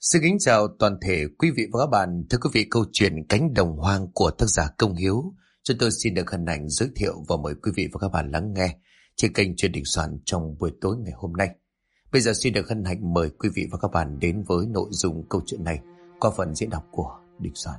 Xin kính chào toàn thể quý vị và các bạn. Thưa quý vị, câu chuyện Cánh đồng hoang của tác giả Công Hiếu, chúng tôi xin được hân hạnh giới thiệu và mời quý vị và các bạn lắng nghe trên kênh Chuyện Đình Soạn trong buổi tối ngày hôm nay. Bây giờ xin được hân hạnh mời quý vị và các bạn đến với nội dung câu chuyện này qua phần diễn đọc của Đình Soạn.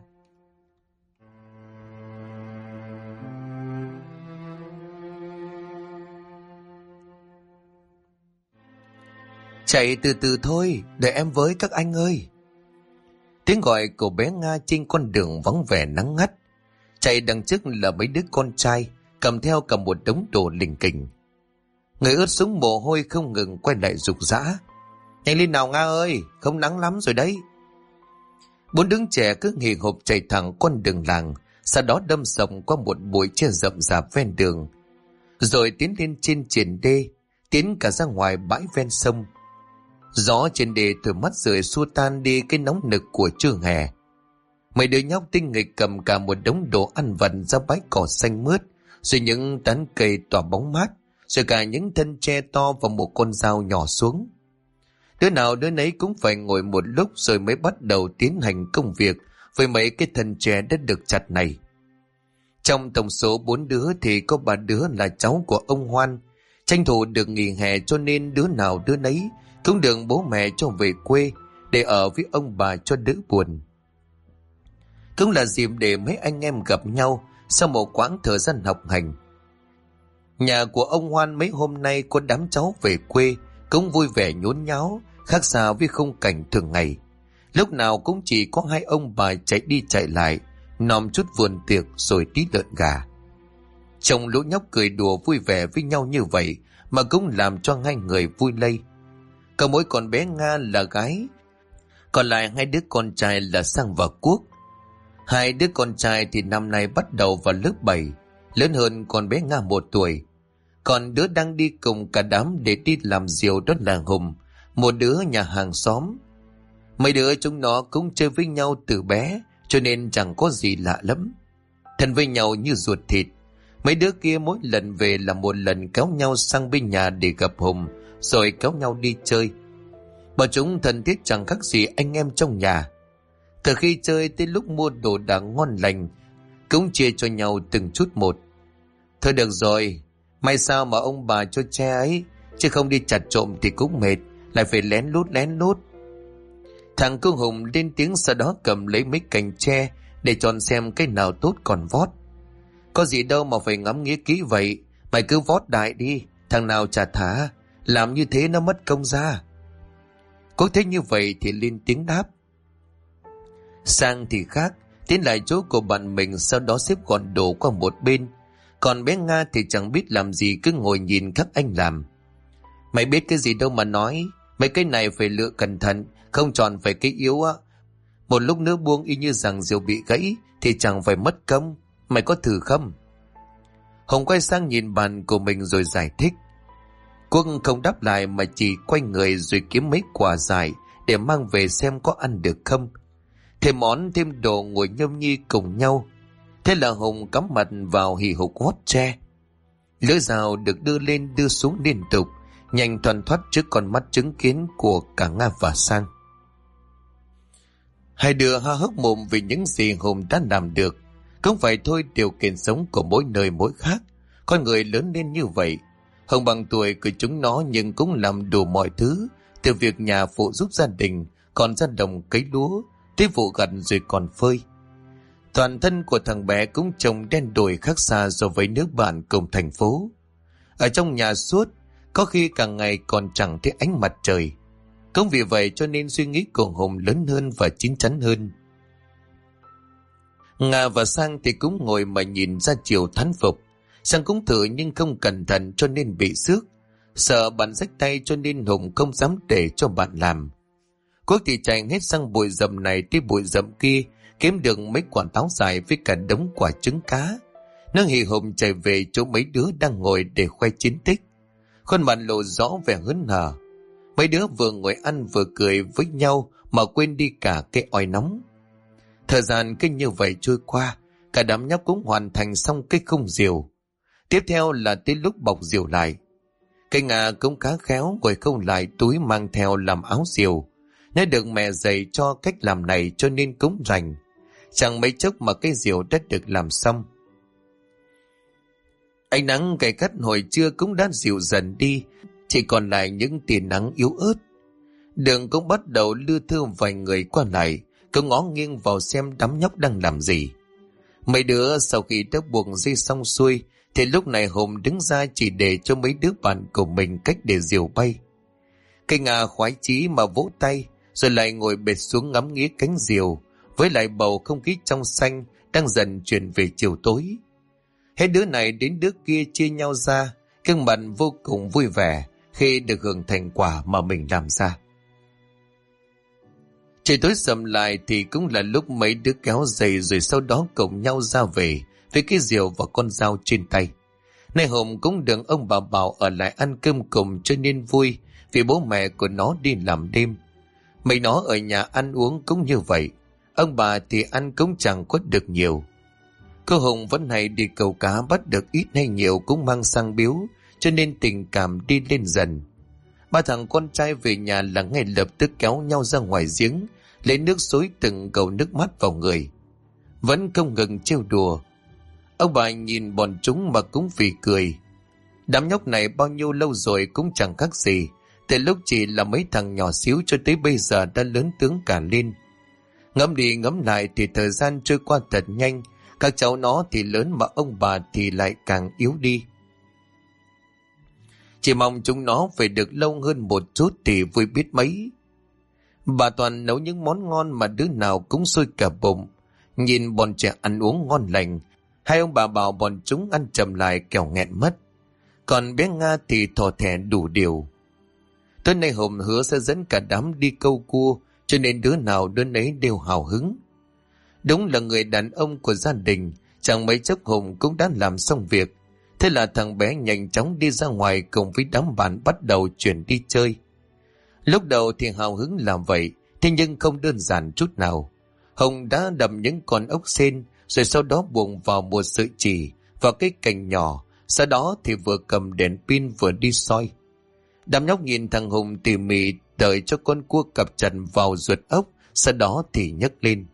Chạy từ từ thôi, để em với các anh ơi. Tiếng gọi của bé Nga trên con đường vắng vẻ nắng ngắt. Chạy đằng trước là mấy đứa con trai, cầm theo cả một đống đồ lình kình. Người ướt sũng mồ hôi không ngừng quay lại rục rã. Nhanh lên nào Nga ơi, không nắng lắm rồi đấy. Bốn đứa trẻ cứ hì hục chạy thẳng con đường làng, sau đó đâm sòng qua một bụi tre rậm rạp ven đường, rồi tiến lên trên triển đê, tiến cả ra ngoài bãi ven sông. Gió trên đê thổi mắt rượi xua tan đi cái nóng nực của trưa hè. Mấy đứa nhóc tinh nghịch cầm cả một đống đồ ăn vặt ra bãi cỏ xanh mướt, rồi những tán cây tỏa bóng mát, rồi cả những thân tre to và một con dao nhỏ xuống. Đứa nào đứa nấy cũng phải ngồi một lúc rồi mới bắt đầu tiến hành công việc với mấy cái thân tre đã được chặt này. Trong tổng số 4 đứa thì có 3 đứa là cháu của ông Hoan. Tranh thủ được nghỉ hè cho nên đứa nào đứa nấy cũng được bố mẹ cho về quê để ở với ông bà cho đỡ buồn. Cũng là dịp để mấy anh em gặp nhau sau một quãng thời gian học hành. Nhà của ông Hoan mấy hôm nay có đám cháu về quê cũng vui vẻ nhốn nháo, khác xa với khung cảnh thường ngày. Lúc nào cũng chỉ có hai ông bà chạy đi chạy lại, nòm chút vườn tiệc rồi tí lợn gà. Chồng lũ nhóc cười đùa vui vẻ với nhau như vậy mà cũng làm cho hai người vui lây. Có mỗi con bé Nga là gái, còn lại hai đứa con trai là Sang và Quốc. Hai đứa con trai thì năm nay bắt đầu vào lớp 7, lớn hơn con bé Nga 1 tuổi. Còn đứa đang đi cùng cả đám để đi làm diều đó là Hùng, một đứa nhà hàng xóm. Mấy đứa chúng nó cũng chơi với nhau từ bé, cho nên chẳng có gì lạ lắm. Thân với nhau như ruột thịt. Mấy đứa kia mỗi lần về là một lần kéo nhau sang bên nhà để gặp Hùng, rồi kéo nhau đi chơi. Bọn chúng thân thiết chẳng khác gì anh em trong nhà. Từ khi chơi tới lúc mua đồ đạc ngon lành, cũng chia cho nhau từng chút một. Thôi được rồi, may sao mà ông bà cho che ấy, chứ không đi chặt trộm thì cũng mệt, lại phải lén lút. Thằng cu Hùng lên tiếng, sau đó cầm lấy mấy cành tre để chọn xem cái nào tốt còn vót. Có gì đâu mà phải ngắm nghía kỹ vậy, mày cứ vót đại đi, thằng nào chả thả, làm như thế nó mất công ra. Có thấy như vậy thì lên tiếng đáp. Sang thì khác, tiến lại chỗ của bạn mình, sau đó xếp gọn đồ qua một bên. Còn bé Nga thì chẳng biết làm gì, cứ ngồi nhìn các anh làm. Mày biết cái gì đâu mà nói, mấy cái này phải lựa cẩn thận, không chọn phải cái yếu á. Một lúc nữa buông y như rằng diều bị gãy thì chẳng phải mất công, mày có thử không? Hồng quay sang nhìn bạn của mình rồi giải thích. Quốc không đáp lại mà chỉ quay người rồi kiếm mấy quả dại để mang về xem có ăn được không. Thêm món thêm đồ ngồi nhâm nhi cùng nhau. Thế là Hùng cắm mặt vào hì hục hót tre. Lưỡi dao được đưa lên đưa xuống liên tục, nhanh thoăn thoắt trước con mắt chứng kiến của cả Nga và Sang. Hai đứa há hốc mồm vì những gì Hùng đã làm được. Không phải thôi, điều kiện sống của mỗi nơi mỗi khác. Con người lớn lên như vậy, Hùng bằng tuổi của chúng nó nhưng cũng làm đủ mọi thứ, từ việc nhà phụ giúp gia đình, còn ra đồng cấy lúa, tới vụ gặt rồi còn phơi. Toàn thân của thằng bé cũng trông đen đủi khác xa so với nước bạn cùng thành phố. Ở trong nhà suốt, có khi cả ngày còn chẳng thấy ánh mặt trời. Cũng vì vậy cho nên suy nghĩ của Hùng lớn hơn và chín chắn hơn. Nga và Sang thì cũng ngồi mà nhìn ra chiều thán phục. Sang cũng thử nhưng không cẩn thận cho nên bị xước. Sợ bạn rách tay cho nên Hùng không dám để cho bạn làm. Quốc thì chạy hết sang bụi rậm này tới bụi rậm kia, kiếm được mấy quả táo dài với cả đống quả trứng cá. Nó hì hùng chạy về chỗ mấy đứa đang ngồi để khoe chiến tích. Khuôn mặt lộ rõ vẻ hớn hở. Mấy đứa vừa ngồi ăn vừa cười với nhau mà quên đi cả cái oi nóng. Thời gian cứ như vậy trôi qua, cả đám nhóc cũng hoàn thành xong cái khung diều. Tiếp theo là tới lúc bọc diều lại. Cái Nga cũng khá khéo ngồi không lại túi mang theo làm áo diều. Nó được mẹ dạy cho cách làm này cho nên cũng rành. Chẳng mấy chốc mà cái rượu đã được làm xong. Ánh nắng gay gắt hồi trưa cũng đã dịu dần đi, chỉ còn lại những tia nắng yếu ớt. Đường cũng bắt đầu lưa thưa vài người qua lại, cứ ngó nghiêng vào xem đám nhóc đang làm gì. Mấy đứa sau khi đã buộc dây xong xuôi, thì lúc này Hùng đứng ra chỉ để cho mấy đứa bạn của mình cách để diều bay. Cây Nga khoái chí mà vỗ tay, rồi lại ngồi bệt xuống ngắm nghía cánh diều, với lại bầu không khí trong xanh đang dần chuyển về chiều tối. Hết đứa này đến đứa kia chia nhau ra, gương mặt vô cùng vui vẻ khi được hưởng thành quả mà mình làm ra. Trời tối sầm lại thì cũng là lúc mấy đứa kéo giày rồi sau đó cùng nhau ra về với cái diều và con dao trên tay. Nay Hùng cũng được ông bà bảo ở lại ăn cơm cùng cho nên vui, vì bố mẹ của nó đi làm đêm. Mấy nó ở nhà ăn uống cũng như vậy, ông bà thì ăn cũng chẳng có được nhiều. Cô Hùng vẫn hay đi câu cá, bắt được ít hay nhiều cũng mang sang biếu, cho nên tình cảm đi lên dần. Ba thằng con trai về nhà là ngay lập tức kéo nhau ra ngoài giếng, lấy nước xối từng cầu nước mắt vào người. Vẫn không ngừng trêu đùa. Ông bà nhìn bọn chúng mà cũng phì cười. Đám nhóc này bao nhiêu lâu rồi cũng chẳng khác gì, từ lúc chỉ là mấy thằng nhỏ xíu cho tới bây giờ đã lớn tướng cả lên. Ngẫm đi ngẫm lại thì thời gian trôi qua thật nhanh, các cháu nó thì lớn mà ông bà thì lại càng yếu đi. Chỉ mong chúng nó phải được lâu hơn một chút thì vui biết mấy. Bà toàn nấu những món ngon mà đứa nào cũng sôi cả bụng. Nhìn bọn trẻ ăn uống ngon lành, hai ông bà bảo bọn chúng ăn chậm lại kẻo nghẹn mất. Còn bé Nga thì thò thẻ đủ điều. Tối nay Hùng hứa sẽ dẫn cả đám đi câu cua, cho nên đứa nào đứa nấy đều hào hứng. Đúng là người đàn ông của gia đình, chẳng mấy chốc Hùng cũng đã làm xong việc. Thế là thằng bé nhanh chóng đi ra ngoài cùng với đám bạn bắt đầu chuyển đi chơi. Lúc đầu thì hào hứng làm vậy, thế nhưng không đơn giản chút nào. Hùng đã đập những con ốc sên, rồi sau đó buông vào một sợi chỉ vào cái cành nhỏ, sau đó thì vừa cầm đèn pin vừa đi soi. Đám nhóc nhìn thằng Hùng tỉ mỉ đợi cho con cua cặp chặt vào ruột ốc, sau đó thì nhấc lên.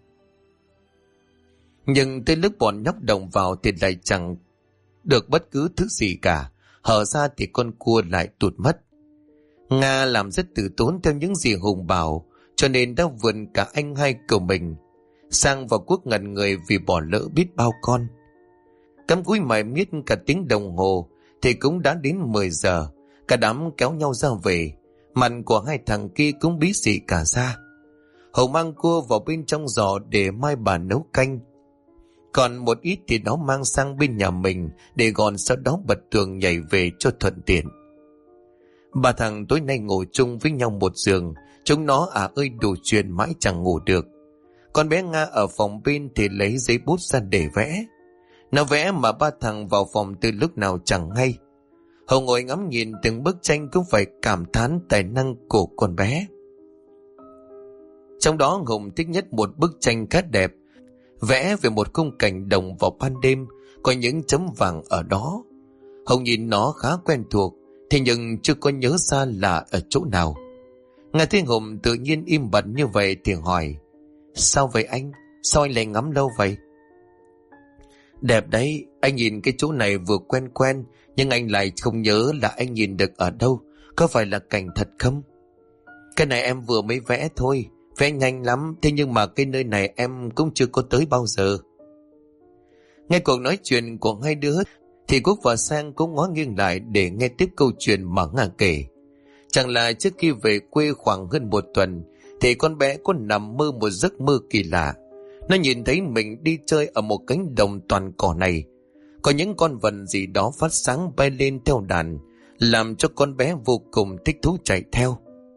Nhưng tới lúc bọn nhóc đồng vào thì lại chẳng được bất cứ thứ gì cả, hở ra thì con cua lại tụt mất. Nga làm rất tử tốn theo những gì Hùng bảo, cho nên đã vượt cả anh hai của mình. Sang và Quốc ngẩn người vì bỏ lỡ biết bao con. Cắm cúi mải miết cả tiếng đồng hồ thì cũng đã đến 10 giờ. Cả đám kéo nhau ra về, mặt của hai thằng kia cũng bí xị cả ra. Hùng mang cua vào bên trong giò để mai bà nấu canh. Còn một ít thì nó mang sang bên nhà mình để gọn, sau đó bật tường nhảy về cho thuận tiện. Ba thằng tối nay ngủ chung với nhau một giường, chúng nó ơi đủ chuyện mãi chẳng ngủ được. Con bé Nga ở phòng bên thì lấy giấy bút ra để vẽ. Nó vẽ mà ba thằng vào phòng từ lúc nào chẳng hay. Hùng ngồi ngắm nhìn từng bức tranh cũng phải cảm thán tài năng của con bé. Trong đó Hùng thích nhất một bức tranh khá đẹp, vẽ về một khung cảnh đồng vào ban đêm, có những chấm vàng ở đó. Hùng nhìn nó khá quen thuộc, thế nhưng chưa có nhớ ra là ở chỗ nào. Nghe thấy Hùng tự nhiên im bặt như vậy thì hỏi: Sao vậy anh? Sao anh lại ngắm lâu vậy? Đẹp đấy, anh nhìn cái chỗ này vừa quen quen, nhưng anh lại không nhớ là anh nhìn được ở đâu. Có phải là cảnh thật không? Cái này em vừa mới vẽ thôi, vẽ nhanh lắm, thế nhưng mà cái nơi này em cũng chưa có tới bao giờ. Nghe cuộc nói chuyện của hai đứa thì Quốc và Sang cũng ngó nghiêng lại để nghe tiếp câu chuyện mà Nga kể. Chẳng là trước khi về quê khoảng hơn một tuần thì con bé có nằm mơ một giấc mơ kỳ lạ. Nó nhìn thấy mình đi chơi ở một cánh đồng toàn cỏ này. Có những con vật gì đó phát sáng bay lên theo đàn, làm cho con bé vô cùng thích thú chạy theo.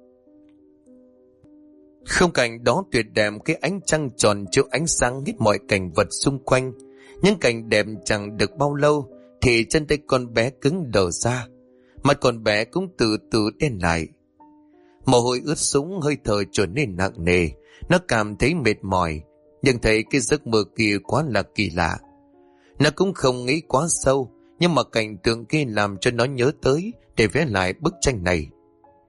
Khung cảnh đó tuyệt đẹp, cái ánh trăng tròn chiếu ánh sáng hết mọi cảnh vật xung quanh. Những cảnh đẹp chẳng được bao lâu thì chân tay con bé cứng đờ ra, mặt con bé cũng từ từ đen lại. Mồ hôi ướt sũng, hơi thở trở nên nặng nề. Nó cảm thấy mệt mỏi, nhưng thấy cái giấc mơ kia quá là kỳ lạ. Nó cũng không nghĩ quá sâu, nhưng mà cảnh tượng kia làm cho nó nhớ tới để vẽ lại bức tranh này.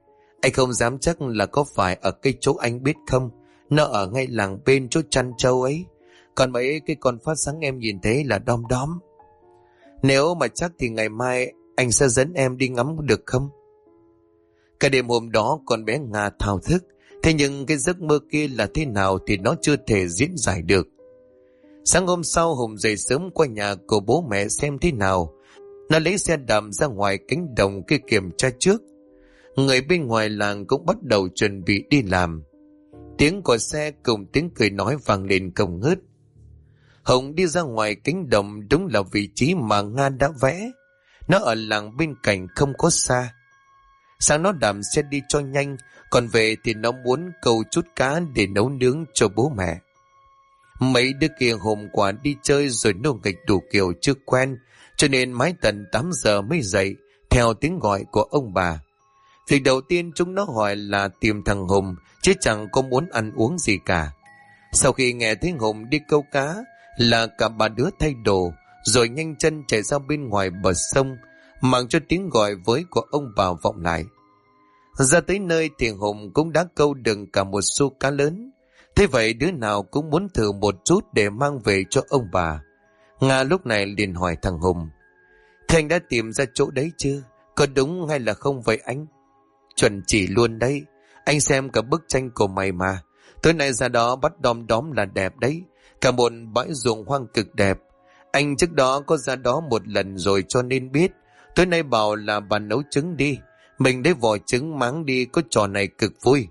Anh không dám chắc là có phải ở cái chỗ anh biết không. Nó ở ngay làng bên chỗ chăn trâu ấy. Còn mấy cái con phát sáng em nhìn thấy là đom đóm. Nếu mà chắc thì ngày mai anh sẽ dẫn em đi ngắm được không? Cả đêm hôm đó con bé Nga thao thức. Thế nhưng cái giấc mơ kia là thế nào thì nó chưa thể diễn giải được. Sáng hôm sau Hùng dậy sớm qua nhà của bố mẹ xem thế nào. Nó lấy xe đạp ra ngoài cánh đồng kia kiểm tra trước. Người bên ngoài làng cũng bắt đầu chuẩn bị đi làm. Tiếng của xe cùng tiếng cười nói vang lên không ngớt. Hùng đi ra ngoài cánh đồng, đúng là vị trí mà Nga đã vẽ. Nó ở làng bên cạnh không có xa. Sáng nó đạp xe đi cho nhanh, còn về thì nó muốn câu chút cá để nấu nướng cho bố mẹ. Mấy đứa kia hôm qua đi chơi rồi nô nghịch đủ kiểu chưa quen, cho nên mãi tận 8 giờ mới dậy theo tiếng gọi của ông bà. Việc đầu tiên chúng nó hỏi là tìm thằng Hùng, chứ chẳng có muốn ăn uống gì cả. Sau khi nghe thấy Hùng đi câu cá là cả ba đứa thay đồ rồi nhanh chân chạy ra bên ngoài bờ sông, mặc cho tiếng gọi với của ông bà vọng lại. Ra tới nơi thì Hùng cũng đã câu được cả một số cá lớn. Thế vậy đứa nào cũng muốn thử một chút để mang về cho ông bà. Nga lúc này liền hỏi thằng Hùng: "Thế anh đã tìm ra chỗ đấy chưa? Có đúng hay là không vậy anh?" "Chuẩn chỉ luôn đấy. Anh xem cả bức tranh của mày mà. Tối nay ra đó bắt đom đóm là đẹp đấy. Cả một bãi ruộng hoang cực đẹp. Anh trước đó có ra đó một lần rồi cho nên biết. Tối nay bảo là bà nấu trứng đi. Mình lấy vỏ trứng máng đi, có trò này cực vui."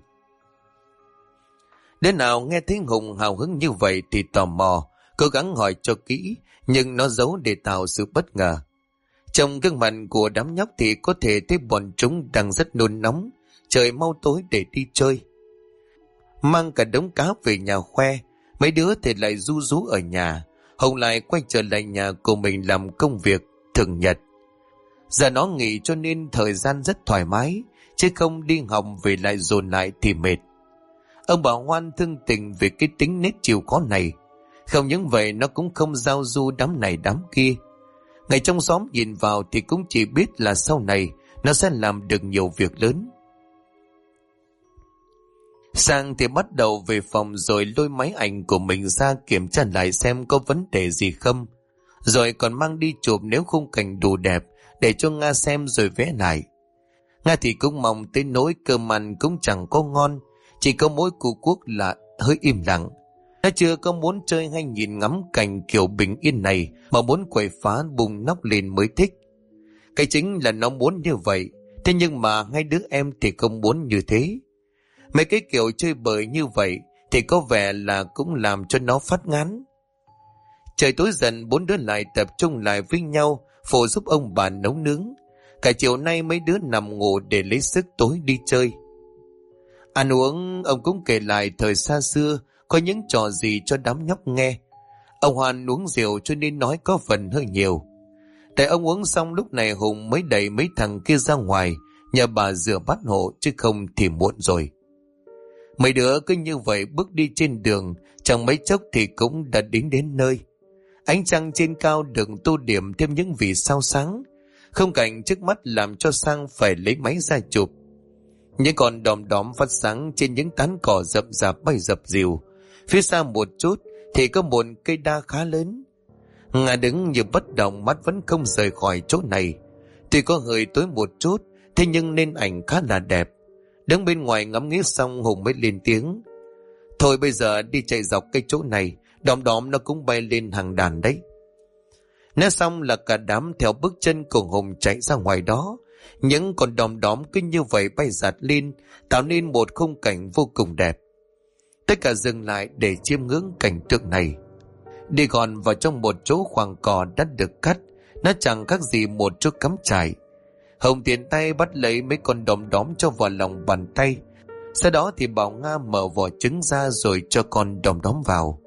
Đứa nào nghe thấy Hùng hào hứng như vậy thì tò mò, cố gắng hỏi cho kỹ, nhưng nó giấu để tạo sự bất ngờ. Trong gương mặt của đám nhóc thì có thể thấy bọn chúng đang rất nôn nóng, trời mau tối để đi chơi. Mang cả đống cá về nhà khoe, mấy đứa thì lại ru rú ở nhà. Hùng lại quay trở lại nhà của mình làm công việc thường nhật. Giờ nó nghỉ cho nên thời gian rất thoải mái, chứ không đi học về lại dồn lại thì mệt. Ông bà Hoan thương tình về cái tính nết chịu khó này. Không những vậy nó cũng không giao du đám này đám kia. Người trong xóm nhìn vào thì cũng chỉ biết là sau này nó sẽ làm được nhiều việc lớn. Sang thì bắt đầu về phòng rồi lôi máy ảnh của mình ra kiểm tra lại xem có vấn đề gì không. Rồi còn mang đi chụp nếu khung cảnh đủ đẹp để cho Nga xem rồi vẽ lại. Nga thì cũng mong tới nỗi cơm ăn cũng chẳng có ngon, chỉ có mỗi cụ Quốc là hơi im lặng. Nó chưa có muốn chơi hay nhìn ngắm cảnh kiểu bình yên này mà muốn quậy phá bùng nóc lên mới thích. Cái chính là nó muốn như vậy, thế nhưng mà hai đứa em thì không muốn như thế. Mấy cái kiểu chơi bời như vậy thì có vẻ là cũng làm cho nó phát ngán. Trời tối dần, bốn đứa lại tập trung lại với nhau phụ giúp ông bà nấu nướng. Cả chiều nay mấy đứa nằm ngủ để lấy sức tối đi chơi. Ăn uống, ông cũng kể lại thời xa xưa có những trò gì cho đám nhóc nghe. Ông Hoàn uống rượu cho nên nói có phần hơi nhiều. Để ông uống xong lúc này Hùng mới đẩy mấy thằng kia ra ngoài nhờ bà rửa bát hộ, chứ không thì muộn rồi. Mấy đứa cứ như vậy bước đi trên đường, chẳng mấy chốc thì cũng đã đến nơi. Ánh trăng trên cao được tô điểm thêm những vì sao sáng. Không cảnh trước mắt làm cho Sang phải lấy máy ra chụp. Những con đom đóm phát sáng trên những tán cỏ rậm rạp bay dập dìu. Phía xa một chút thì có một cây đa khá lớn. Nga đứng như bất động, mắt vẫn không rời khỏi chỗ này. Tuy có hơi tối một chút, thế nhưng nên ảnh khá là đẹp. Đứng bên ngoài ngắm nghía xong Hùng mới lên tiếng: "Thôi bây giờ đi chạy dọc cái chỗ này, đom đóm nó cũng bay lên hàng đàn đấy." Nói xong là cả đám theo bước chân của Hùng chạy ra ngoài đó. Những con đom đóm cứ như vậy bay giạt lên, tạo nên một khung cảnh vô cùng đẹp. Tất cả dừng lại để chiêm ngưỡng cảnh tượng này. Đi gọn vào trong một chỗ khoảng cỏ đã được cắt, nó chẳng khác gì một chỗ cắm trại. Hồng tiện tay bắt lấy mấy con đom đóm cho vào lòng bàn tay. Sau đó thì bảo Nga mở vỏ trứng ra rồi cho con đom đóm vào.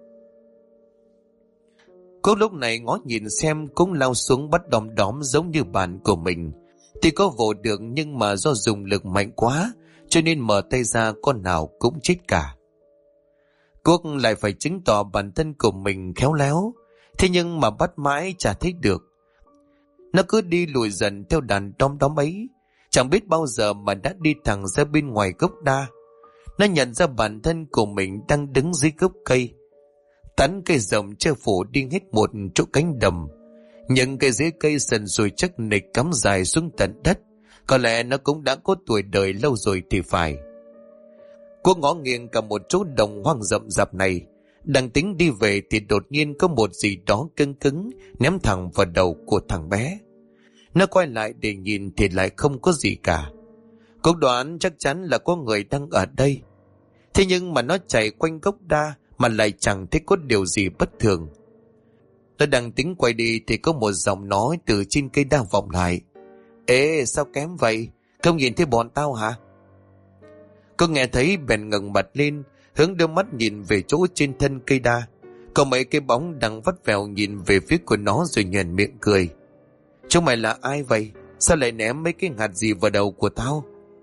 Cô lúc này ngó nhìn xem cũng lao xuống bắt đom đóm giống như bạn của mình. Thì có vồ được nhưng mà do dùng lực mạnh quá cho nên mở tay ra con nào cũng chết cả. Quốc lại phải chứng tỏ bản thân của mình khéo léo, thế nhưng mà bắt mãi chả thấy được. Nó cứ đi lùi dần theo đàn đom đóm ấy. Chẳng biết bao giờ mà đã đi thẳng ra bên ngoài gốc đa. Nó nhận ra bản thân của mình đang đứng dưới gốc cây. Tán cây rộng che phủ đi hết một chỗ cánh đồng. Những cây rễ cây sần sùi chắc nịch cắm dài xuống tận đất. Có lẽ nó cũng đã có tuổi đời lâu rồi thì phải. Cô ngó nghiêng cả một chỗ đồng hoang rậm rạp này. Đang tính đi về thì đột nhiên có một gì đó cứng cứng ném thẳng vào đầu của thằng bé. Nó quay lại để nhìn thì lại không có gì cả. Cô đoán chắc chắn là có người đang ở đây. Thế nhưng mà nó chạy quanh gốc đa mà lại chẳng thấy có điều gì bất thường. Nó đang tính quay đi thì có một giọng nói từ trên cây đa vọng lại. Ê, sao kém vậy? Không nhìn thấy bọn tao hả? Cô nghe thấy bèn ngẩng mặt lên, hướng đôi mắt nhìn về chỗ trên thân cây đa. Có mấy cái bóng đang vắt vẻo nhìn về phía của nó rồi nhoẻn miệng cười. Chúng mày là ai vậy? Sao lại ném mấy cái hạt gì vào đầu của tao?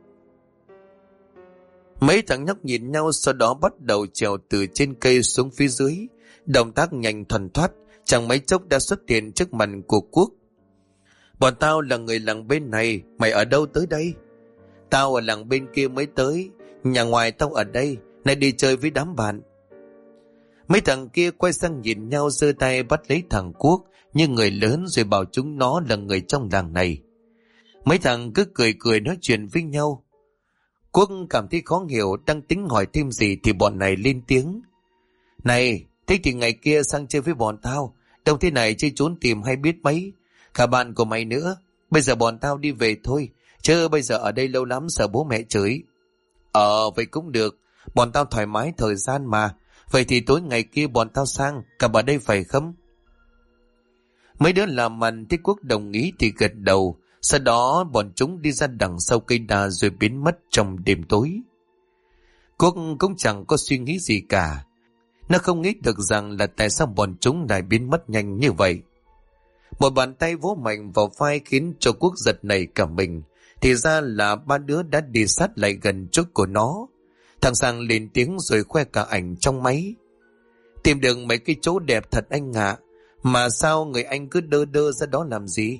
Mấy thằng nhóc nhìn nhau, sau đó bắt đầu trèo từ trên cây xuống phía dưới. Động tác nhanh thuần thoát, chẳng mấy chốc đã xuất hiện trước mặt của Quốc. Bọn tao là người làng bên này, mày ở đâu tới đây? Tao ở làng bên kia mới tới, nhà ngoài tao ở đây, nay đi chơi với đám bạn. Mấy thằng kia quay sang nhìn nhau, giơ tay bắt lấy thằng Quốc như người lớn rồi bảo chúng nó là người trong làng này. Mấy thằng cứ cười cười nói chuyện với nhau. Quốc cảm thấy khó hiểu, đang tính hỏi thêm gì thì bọn này lên tiếng. Này, thế thì ngày kia sang chơi với bọn tao, đâu thế này chơi trốn tìm hay biết mấy. Cả bạn của mày nữa, bây giờ bọn tao đi về thôi, chứ bây giờ ở đây lâu lắm sợ bố mẹ chửi. Vậy cũng được, bọn tao thoải mái thời gian mà. Vậy thì tối ngày kia bọn tao sang, cả ở đây phải không? Mấy đứa làm màn thấy Quốc đồng ý thì gật đầu. Sau đó bọn chúng đi ra đằng sau cây đa rồi biến mất trong đêm tối. Quốc cũng chẳng có suy nghĩ gì cả. Nó không nghĩ được rằng là tại sao bọn chúng lại biến mất nhanh như vậy. Một bàn tay vỗ mạnh vào vai khiến cho Quốc giật nảy cả mình. Thì ra là ba đứa đã đi sát lại gần chỗ của nó. Thằng Sang lên tiếng rồi khoe cả ảnh trong máy. Tìm được mấy cái chỗ đẹp thật anh ạ. Mà sao người anh cứ đơ đơ ra đó làm gì?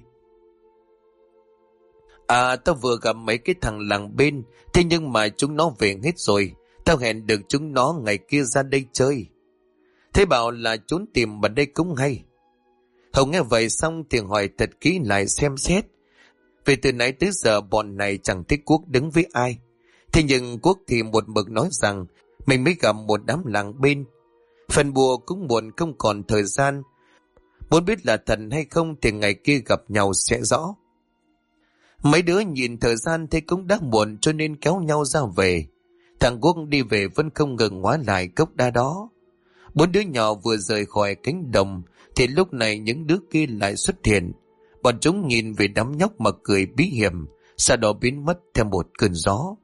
Tao vừa gặp mấy cái thằng làng bên, thế nhưng mà chúng nó về hết rồi. Tao hẹn được chúng nó ngày kia ra đây chơi. Thế bảo là trốn tìm ở đây cũng hay. Hồng nghe vậy xong thì hỏi thật kỹ lại xem xét. Vì từ nãy tới giờ bọn này chẳng thấy Quốc đứng với ai. Thế nhưng Quốc thì một mực nói rằng mình mới gặp một đám làng bên. Phần bùa cũng buồn không còn thời gian. Muốn biết là thần hay không thì ngày kia gặp nhau sẽ rõ. Mấy đứa nhìn thời gian thấy cũng đã muộn cho nên kéo nhau ra về. Thằng Quốc đi về vẫn không ngừng ngoái lại gốc đa đó. Bốn đứa nhỏ vừa rời khỏi cánh đồng thì lúc này những đứa kia lại xuất hiện. Bọn chúng nhìn về đám nhóc mà cười bí hiểm, sau đó biến mất theo một cơn gió.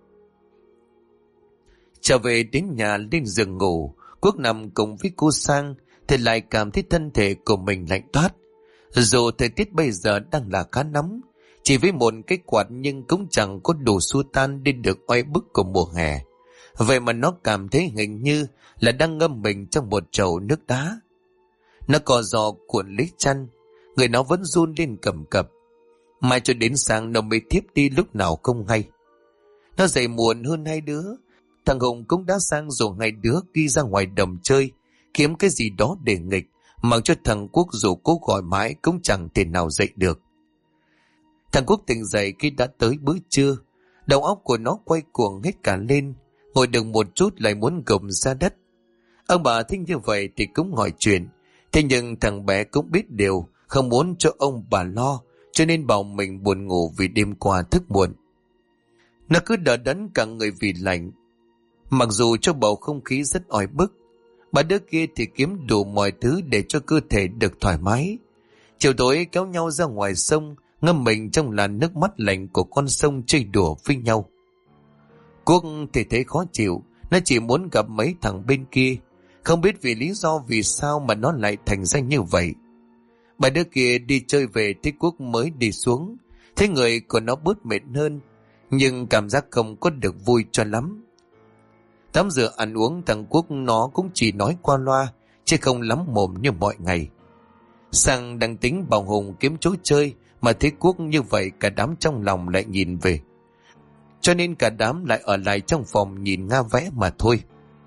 Trở về đến nhà lên giường ngủ, Quốc nằm cùng với cô Sang thì lại cảm thấy thân thể của mình lạnh toát. Dù thời tiết bây giờ đang là khá nóng, chỉ với một cái quạt nhưng cũng chẳng có đủ xua tan đi được oi bức của mùa hè. Vậy mà nó cảm thấy hình như là đang ngâm mình trong một chậu nước đá. Nó co giò cuộn lấy chăn, người nó vẫn run lên cầm cập. Mai cho đến sáng nó mới thiếp đi lúc nào không hay. Nó dậy muộn hơn hai đứa. Thằng Hùng cũng đã sang rủ hai đứa đi ra ngoài đồng chơi, kiếm cái gì đó để nghịch, mặc cho thằng Quốc dù cố gọi mãi cũng chẳng thể nào dậy được. Thằng Quốc tỉnh dậy khi đã tới bữa trưa, đầu óc của nó quay cuồng hết cả lên, ngồi được một chút lại muốn gồng ra đất. Ông bà thích như vậy thì cũng hỏi chuyện, thế nhưng thằng bé cũng biết điều, không muốn cho ông bà lo, cho nên bảo mình buồn ngủ vì đêm qua thức muộn. Nó cứ đờ đẫn cả người vì lạnh, mặc dù cho bầu không khí rất oi bức. Bà đứa kia thì kiếm đủ mọi thứ để cho cơ thể được thoải mái. Chiều tối kéo nhau ra ngoài sông, ngâm mình trong làn nước mắt lạnh của con sông chơi đùa với nhau. Quốc thì thấy khó chịu, nó chỉ muốn gặp mấy thằng bên kia, không biết vì lý do vì sao mà nó lại thành ra như vậy. Bà đứa kia đi chơi về thì Quốc mới đi xuống, thấy người của nó bớt mệt hơn, nhưng cảm giác không có được vui cho lắm. Tắm rửa ăn uống thằng Quốc nó cũng chỉ nói qua loa, chứ không lắm mồm như mọi ngày. Sang đang tính bảo Hùng kiếm chỗ chơi mà thấy Quốc như vậy cả đám trong lòng lại nhìn về. Cho nên cả đám lại ở lại trong phòng nhìn Nga vẽ mà thôi.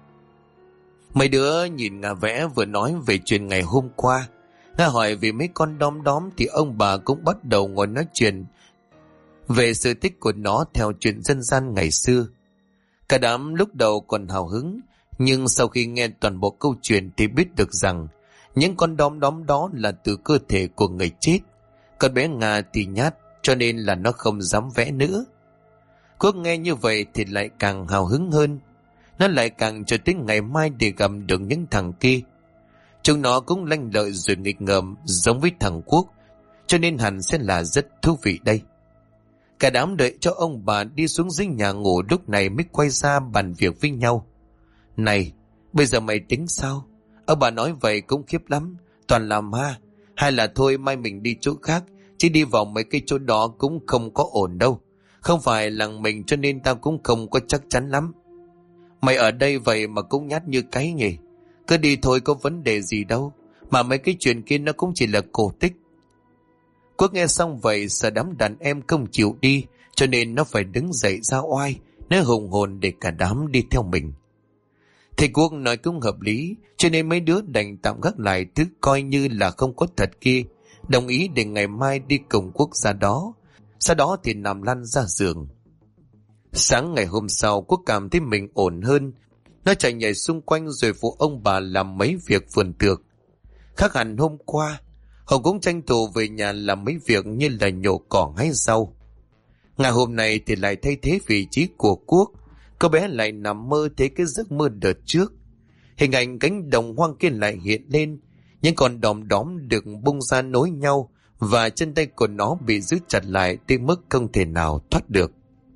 Mấy đứa nhìn Nga vẽ vừa nói về chuyện ngày hôm qua. Nga hỏi về mấy con đom đóm thì ông bà cũng bắt đầu ngồi nói chuyện về sự tích của nó theo chuyện dân gian ngày xưa. Cả đám lúc đầu còn hào hứng, nhưng sau khi nghe toàn bộ câu chuyện thì biết được rằng những con đom đóm đó là từ cơ thể của người chết. Con bé Nga thì nhát, cho nên là nó không dám vẽ nữa. Quốc nghe như vậy thì lại càng hào hứng hơn. Nó lại càng cho tới ngày mai để gặp được những thằng kia. Chúng nó cũng lanh lợi rồi nghịch ngợm giống với thằng Quốc, cho nên hẳn sẽ là rất thú vị đây. Cả đám đợi cho ông bà đi xuống dưới nhà ngủ, lúc này mới quay ra bàn việc với nhau. Này, bây giờ mày tính sao? Ông bà nói vậy cũng khiếp lắm, toàn là ma. Hay là thôi mai mình đi chỗ khác, chứ đi vào mấy cái chỗ đó cũng không có ổn đâu. Không phải làng mình cho nên tao cũng không có chắc chắn lắm. Mày ở đây vậy mà cũng nhát như cái nhỉ? Cứ đi thôi, có vấn đề gì đâu. Mà mấy cái chuyện kia nó cũng chỉ là cổ tích. Quốc nghe xong vậy sợ đám đàn em không chịu đi, cho nên nó phải đứng dậy ra oai, nó hùng hồn để cả đám đi theo mình. Thầy Quốc nói cũng hợp lý, cho nên mấy đứa đành tạm gác lại thứ coi như là không có thật kia, đồng ý để ngày mai đi cùng Quốc ra đó. Sau đó thì nằm lăn ra giường. Sáng ngày hôm sau, Quốc cảm thấy mình ổn hơn. Nó chạy nhảy xung quanh rồi phụ ông bà làm mấy việc vườn tược. Khác hẳn hôm qua, Hồng cũng tranh thủ về nhà làm mấy việc như là nhổ cỏ hái rau. Ngày hôm nay thì lại thay thế vị trí của Quốc. Cô bé lại nằm mơ thấy cái giấc mơ đợt trước. Hình ảnh cánh đồng hoang kia lại hiện lên. Những con đom đóm được bung ra nối nhau, và chân tay của nó bị giữ chặt lại tới mức không thể nào thoát được.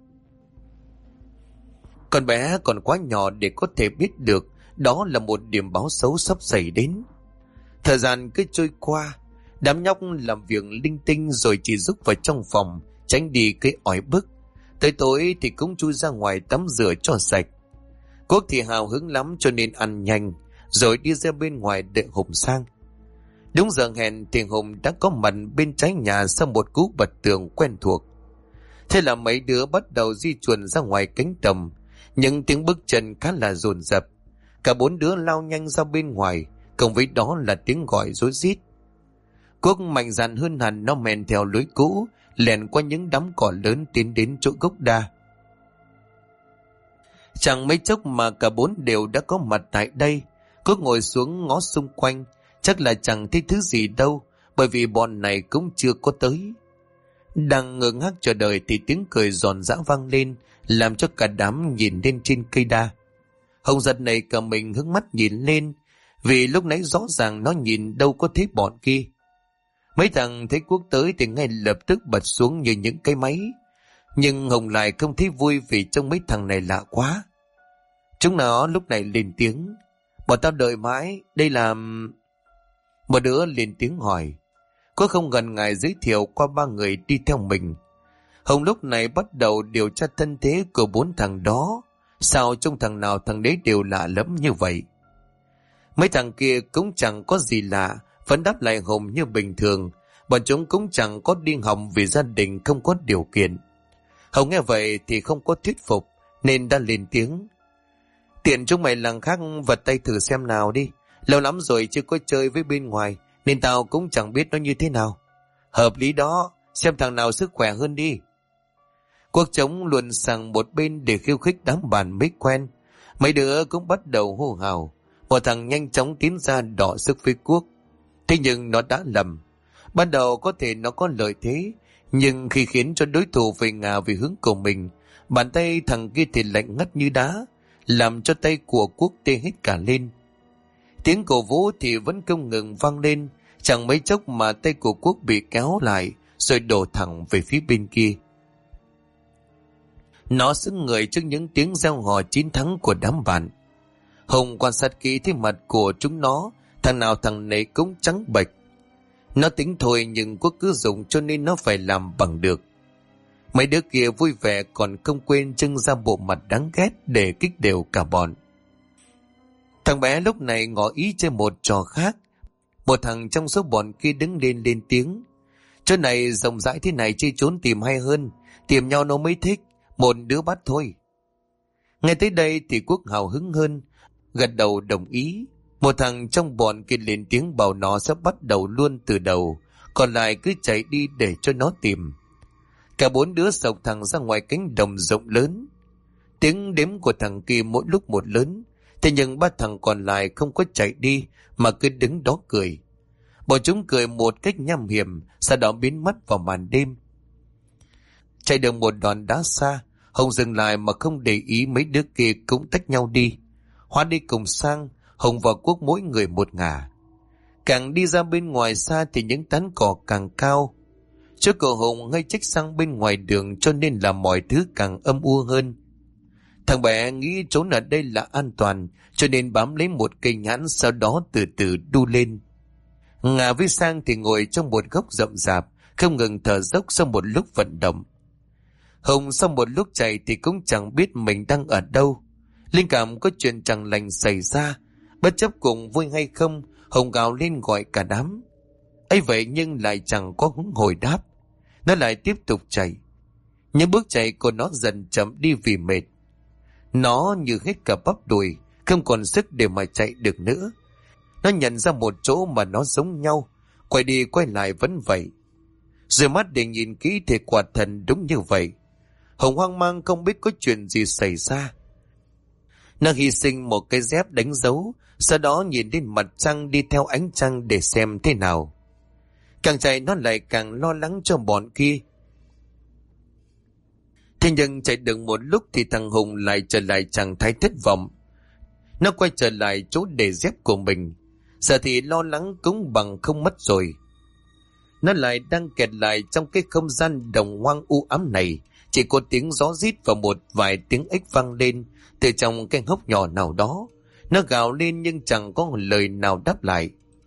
Con bé còn quá nhỏ để có thể biết được đó là một điểm báo xấu sắp xảy đến. Thời gian cứ trôi qua, đám nhóc làm việc linh tinh rồi chỉ rúc vào trong phòng, tránh đi cái ỏi bức. Tới tối thì cũng chui ra ngoài tắm rửa cho sạch. Quốc thì hào hứng lắm cho nên ăn nhanh, rồi đi ra bên ngoài đợi Hùng sang. Đúng giờ hẹn thì Hùng đã có mặt bên trái nhà sau một cú bật tường quen thuộc. Thế là mấy đứa bắt đầu di chuyển ra ngoài cánh đồng. Những tiếng bước chân khá là dồn dập. Cả bốn đứa lao nhanh ra bên ngoài, cùng với đó là tiếng gọi rối rít. Quốc mạnh dạn hơn hẳn, nó men theo lối cũ, lẻn qua những đám cỏ lớn tiến đến chỗ gốc đa. Chẳng mấy chốc mà cả bốn đều đã có mặt tại đây. Quốc ngồi xuống ngó xung quanh, chắc là chẳng thấy thứ gì đâu, bởi vì bọn này cũng chưa có tới. Đang ngơ ngác chờ đợi thì tiếng cười giòn giã vang lên, làm cho cả đám nhìn lên trên cây đa. Hồng giật này cả mình hướng mắt nhìn lên, vì lúc nãy rõ ràng nó nhìn đâu có thấy bọn kia. Mấy thằng thấy Quốc tới thì ngay lập tức bật xuống như những cái máy. Nhưng Hồng lại không thấy vui vì trông mấy thằng này lạ quá. Chúng nó lúc này lên tiếng: "Bọn tao đợi mãi, đây là..." Một đứa lên tiếng hỏi. Quốc không ngần ngại giới thiệu qua ba người đi theo mình. Hồng lúc này bắt đầu điều tra thân thế của bốn thằng đó. Sao trong thằng nào thằng đấy đều lạ lẫm như vậy? Mấy thằng kia cũng chẳng có gì lạ, vẫn đáp lại Hồng như bình thường. Bọn chúng cũng chẳng có đi học vì gia đình không có điều kiện. Hồng nghe vậy thì không có thuyết phục, nên đã lên tiếng: "Tiện chúng mày làng khác vật tay thử xem nào đi. Lâu lắm rồi chưa có chơi với bên ngoài, nên tao cũng chẳng biết nó như thế nào." "Hợp lý đó, xem thằng nào sức khỏe hơn đi." Quốc chống luồn sang một bên để khiêu khích đám bạn mới quen. Mấy đứa cũng bắt đầu hô hào. Một thằng nhanh chóng tiến ra đọ sức với Quốc. Thế nhưng nó đã lầm. Ban đầu có thể nó có lợi thế, nhưng khi khiến cho đối thủ về ngả về hướng của mình, bàn tay thằng kia thì lạnh ngắt như đá, làm cho tay của Quốc tê hết cả lên. Tiếng cổ vũ thì vẫn không ngừng vang lên. Chẳng mấy chốc mà tay của Quốc bị kéo lại, rồi đổ thẳng về phía bên kia. Nó sững người trước những tiếng reo hò chiến thắng của đám bạn. Hùng quan sát kỹ thấy mặt của chúng nó, thằng nào thằng nấy cũng trắng bệch. Nó tính thôi nhưng Quốc cứ dùng cho nên nó phải làm bằng được. Mấy đứa kia vui vẻ còn không quên trưng ra bộ mặt đáng ghét để kích đều cả bọn. Thằng bé lúc này ngỏ ý chơi một trò khác. Một thằng trong số bọn kia đứng lên tiếng: Chỗ này rộng rãi thế này chứ trốn tìm hay hơn. Tìm nhau nó mới thích. Một đứa bắt thôi. Nghe tới đây thì Quốc hào hứng hơn, gật đầu đồng ý. Một thằng trong bọn kia lên tiếng bảo nó sẽ bắt đầu luôn từ đầu, còn lại cứ chạy đi để cho nó tìm. Cả 4 đứa xộc thẳng ra ngoài cánh đồng rộng lớn. Tiếng đếm của thằng kia mỗi lúc một lớn, thế nhưng 3 thằng còn lại không có chạy đi mà cứ đứng đó cười. Bọn chúng cười một cách nham hiểm, sau đó biến mất vào màn đêm. Chạy được một đoạn đá xa, Hồng dừng lại mà không để ý mấy đứa kia cũng tách nhau đi. Hóa đi cùng sang, Hồng và Quốc mỗi người một ngả. Càng đi ra bên ngoài xa thì những tán cỏ càng cao. Chỗ cậu Hồng ngay chếch sang bên ngoài đường cho nên là mọi thứ càng âm u hơn. Thằng bé nghĩ trốn ở đây là an toàn cho nên bám lấy một cây nhãn, sau đó từ từ đu lên. Ngà với Sang thì ngồi trong một góc rậm rạp, không ngừng thở dốc sau một lúc vận động. Hồng sau một lúc chạy thì cũng chẳng biết mình đang ở đâu. Linh cảm có chuyện chẳng lành xảy ra. Bất chấp cùng vui hay không, Hồng gào lên gọi cả đám. Ấy vậy nhưng lại chẳng có hứng hồi đáp. Nó lại tiếp tục chạy. Những bước chạy của nó dần chậm đi vì mệt. Nó như hết cả bắp đùi, không còn sức để mà chạy được nữa. Nó nhận ra một chỗ mà nó giống nhau, quay đi quay lại vẫn vậy. Rồi mắt để nhìn kỹ thì quả thần đúng như vậy. Hồng hoang mang không biết có chuyện gì xảy ra. Nó hy sinh một cái dép đánh dấu, sau đó nhìn lên mặt trăng đi theo ánh trăng để xem thế nào. Càng chạy nó lại càng lo lắng cho bọn kia. Thế nhưng chạy được một lúc thì thằng Hùng lại trở lại trạng thái thất vọng. Nó quay trở lại chỗ để dép của mình. Giờ thì lo lắng cũng bằng không mất rồi. Nó lại đang kẹt lại trong cái không gian đồng hoang u ám này. Chỉ có tiếng gió rít và một vài tiếng ếch vang lên từ trong cái hốc nhỏ nào đó. Nó gào lên nhưng chẳng có một lời nào đáp lại.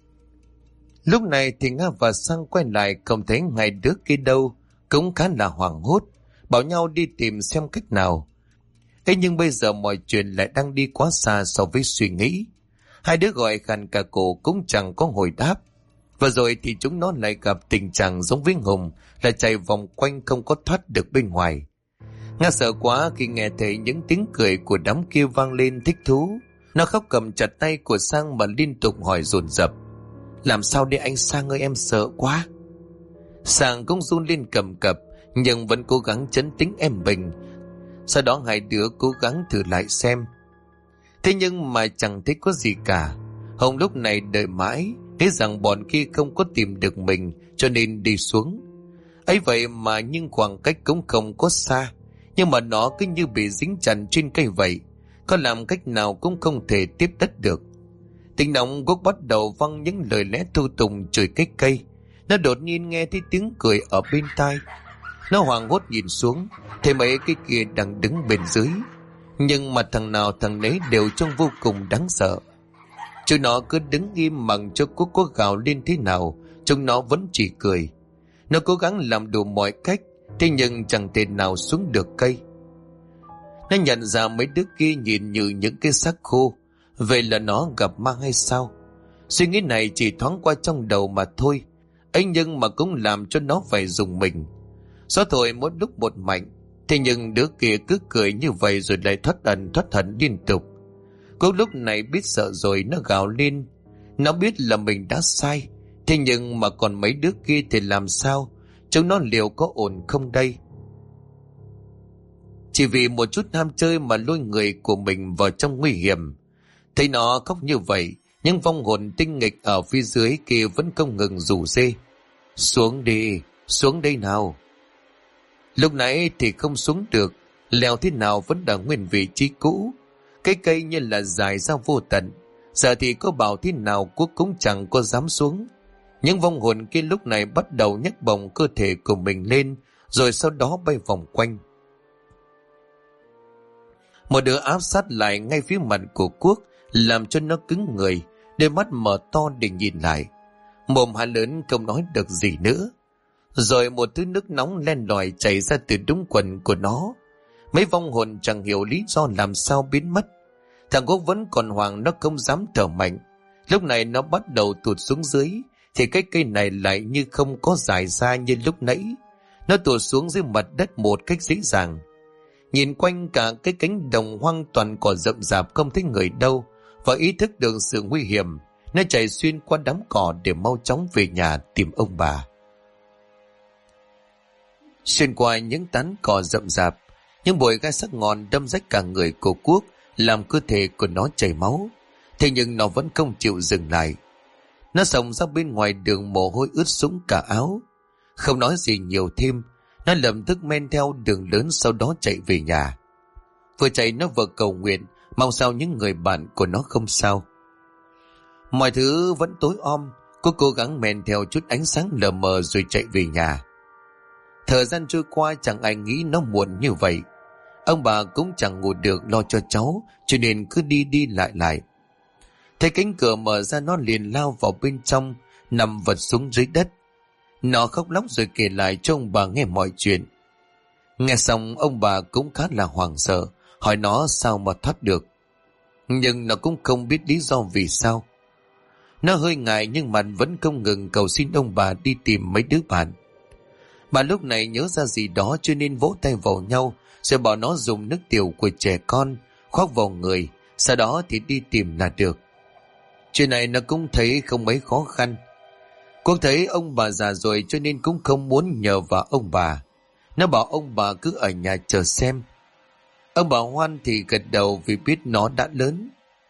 Lúc này thì Nga và Sang quay lại không thấy hai đứa kia đâu, cũng khá là hoảng hốt, bảo nhau đi tìm xem cách nào. Thế nhưng bây giờ mọi chuyện lại đang đi quá xa so với suy nghĩ. Hai đứa gọi khàn cả cổ cũng chẳng có hồi đáp. Và rồi thì chúng nó lại gặp tình trạng giống với Hùng, là chạy vòng quanh không có thoát được bên ngoài. Nga sợ quá khi nghe thấy những tiếng cười của đám kia vang lên thích thú. Nó khóc cầm chặt tay của Sang mà liên tục hỏi dồn dập. Làm sao đây anh Sang ơi, em sợ quá. Sang cũng run lên cầm cập, nhưng vẫn cố gắng trấn tĩnh em mình. Sau đó hai đứa cố gắng thử lại xem. Thế nhưng mà chẳng thấy có gì cả. Hồng lúc này đợi mãi, nghĩ rằng bọn kia không có tìm được mình cho nên đi xuống. Ấy vậy mà nhưng khoảng cách cũng không có xa, nhưng mà nó cứ như bị dính chặt trên cây vậy, có làm cách nào cũng không thể tiếp đất được. Tình động Quốc bắt đầu văng những lời lẽ thô tục chửi cái cây. Nó đột nhiên nghe thấy tiếng cười ở bên tai. Nó hoảng hốt nhìn xuống, thấy mấy cái kia đang đứng bên dưới, nhưng mà thằng nào thằng nấy đều trông vô cùng đáng sợ. Chúng nó cứ đứng im mặc cho Quốc có gào lên thế nào, chúng nó vẫn chỉ cười. Nó cố gắng làm đủ mọi cách, thế nhưng chẳng thể nào xuống được cây. Nó nhận ra mấy đứa kia nhìn như những cái xác khô. Vậy là nó gặp ma hay sao? Suy nghĩ này chỉ thoáng qua trong đầu mà thôi. Ấy nhưng mà cũng làm cho nó phải rùng mình. Gió thổi mỗi lúc một mạnh. Thế nhưng đứa kia cứ cười như vậy rồi lại thoát hận liên tục. Cô lúc này biết sợ rồi, nó gào lên. Nó biết là mình đã sai. Thế nhưng mà còn mấy đứa kia thì làm sao? Chúng nó liệu có ổn không đây? Chỉ vì một chút ham chơi mà lôi người của mình vào trong nguy hiểm. Thấy nó khóc như vậy, nhưng vong hồn tinh nghịch ở phía dưới kia vẫn không ngừng rủ rê. Xuống đi, xuống đây nào. Lúc nãy thì không xuống được, leo thế nào vẫn ở nguyên vị trí cũ. Cái cây như là dài ra vô tận. Giờ thì có bảo thế nào Quốc cũng chẳng có dám xuống. Những vong hồn kia lúc này bắt đầu nhấc bổng cơ thể của mình lên, rồi sau đó bay vòng quanh. Một đứa áp sát lại ngay phía mặt của Quốc, làm cho nó cứng người, đôi mắt mở to để nhìn lại. Mồm há lớn không nói được gì nữa. Rồi một thứ nước nóng len lỏi chảy ra từ đúng quần của nó. Mấy vong hồn chẳng hiểu lý do làm sao biến mất. Thằng Quốc vẫn còn hoảng, nó không dám thở mạnh. Lúc này nó bắt đầu tụt xuống dưới, thì cái cây này lại như không có dài ra như lúc nãy. Nó tụt xuống dưới mặt đất một cách dễ dàng. Nhìn quanh cả cái cánh đồng hoang toàn cỏ rậm rạp không thấy người đâu, và ý thức được sự nguy hiểm, nó chạy xuyên qua đám cỏ để mau chóng về nhà tìm ông bà. Xuyên qua những tán cỏ rậm rạp, những bụi gai sắc ngọn đâm rách cả người của Quốc, làm cơ thể của nó chảy máu. Thế nhưng nó vẫn không chịu dừng lại. Nó xông ra bên ngoài đường, mồ hôi ướt sũng cả áo. Không nói gì nhiều thêm, nó lập tức men theo đường lớn, sau đó chạy về nhà. Vừa chạy nó vừa cầu nguyện, mong sao những người bạn của nó không sao. Mọi thứ vẫn tối om, cô cố gắng men theo chút ánh sáng lờ mờ rồi chạy về nhà. Thời gian trôi qua chẳng ai nghĩ nó muộn như vậy. Ông bà cũng chẳng ngủ được lo cho cháu, cho nên cứ đi đi lại lại. Thấy cánh cửa mở ra, nó liền lao vào bên trong, nằm vật xuống dưới đất. Nó khóc lóc rồi kể lại cho ông bà nghe mọi chuyện. Nghe xong ông bà cũng khá là hoảng sợ, hỏi nó sao mà thoát được. Nhưng nó cũng không biết lý do vì sao. Nó hơi ngại nhưng mà vẫn không ngừng cầu xin ông bà đi tìm mấy đứa bạn. Bà lúc này nhớ ra gì đó cho nên vỗ tay vào nhau, rồi bảo nó dùng nước tiểu của trẻ con khoác vào người, sau đó thì đi tìm là được. Chuyện này nó cũng thấy không mấy khó khăn. Quốc thấy ông bà già rồi cho nên cũng không muốn nhờ vào ông bà. Nó bảo ông bà cứ ở nhà chờ xem. Ông bà Hoan thì gật đầu vì biết nó đã lớn.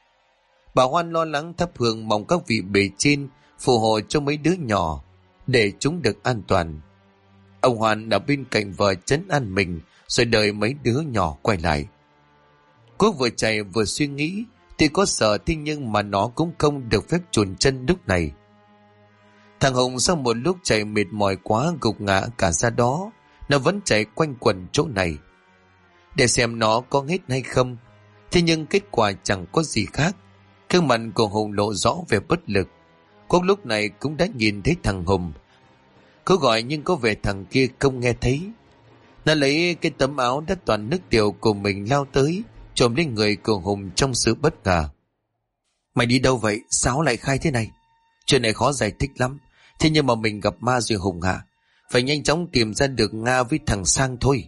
Bà Hoan lo lắng thắp hương mong các vị bề trên phù hộ cho mấy đứa nhỏ để chúng được an toàn. Ông Hoan ở bên cạnh vợ trấn an mình rồi đợi mấy đứa nhỏ quay lại. Quốc vừa chạy vừa suy nghĩ, thì có sợ thế nhưng mà nó cũng không được phép chùn chân lúc này. Thằng Hùng sau một lúc chạy mệt mỏi quá gục ngã cả ra đó, nó vẫn chạy quanh quẩn chỗ này để xem nó có hết hay không. Thế nhưng kết quả chẳng có gì khác. Gương mặt của Hùng lộ rõ vẻ bất lực. Quốc lúc này cũng đã nhìn thấy thằng Hùng. Cô gọi nhưng có vẻ thằng kia không nghe thấy. Nó lấy cái tấm áo đã toàn nước tiểu của mình lao tới, chồm lên người của Hùng trong sự bất ngờ. Mày đi đâu vậy? Sao lại khai thế này? Chuyện này khó giải thích lắm. Thế nhưng mà mình gặp ma rồi Hùng hả? Phải nhanh chóng tìm ra được Nga với thằng Sang thôi.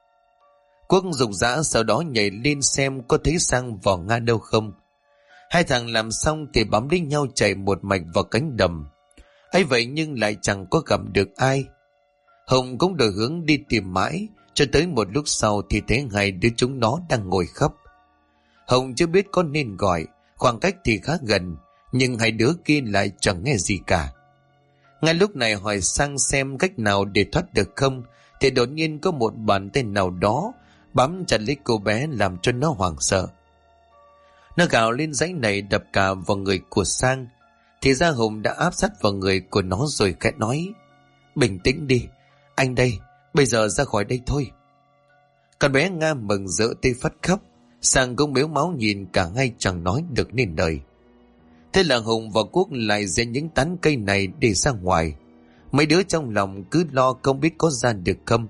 Quốc rục rã sau đó nhảy lên xem có thấy Sang vào Nga đâu không. Hai thằng làm xong thì bám lấy nhau chạy một mạch vào cánh đầm. ấy vậy nhưng lại chẳng có gặp được ai. Hùng cũng đổi hướng đi tìm mãi, cho tới một lúc sau thì thấy hai đứa chúng nó đang ngồi khóc. Hùng chưa biết có nên gọi, khoảng cách thì khá gần, nhưng hai đứa kia lại chẳng nghe gì cả. Ngay lúc này hỏi Sang xem cách nào để thoát được không, thì đột nhiên có một bàn tay nào đó bám chặt lấy cô bé làm cho nó hoảng sợ. Nó gào lên dãy này đập cả vào người của Sang. Thì ra Hùng đã áp sát vào người của nó rồi khẽ nói: "Bình tĩnh đi, anh đây, bây giờ ra khỏi đây thôi." Con bé Nga mừng rỡ tê phát khóc. Sang cũng mếu máu nhìn cả ngay chẳng nói được nên lời. Thế là Hùng và Quốc lại dễ những tán cây này để ra ngoài. Mấy đứa trong lòng cứ lo không biết có ra được không.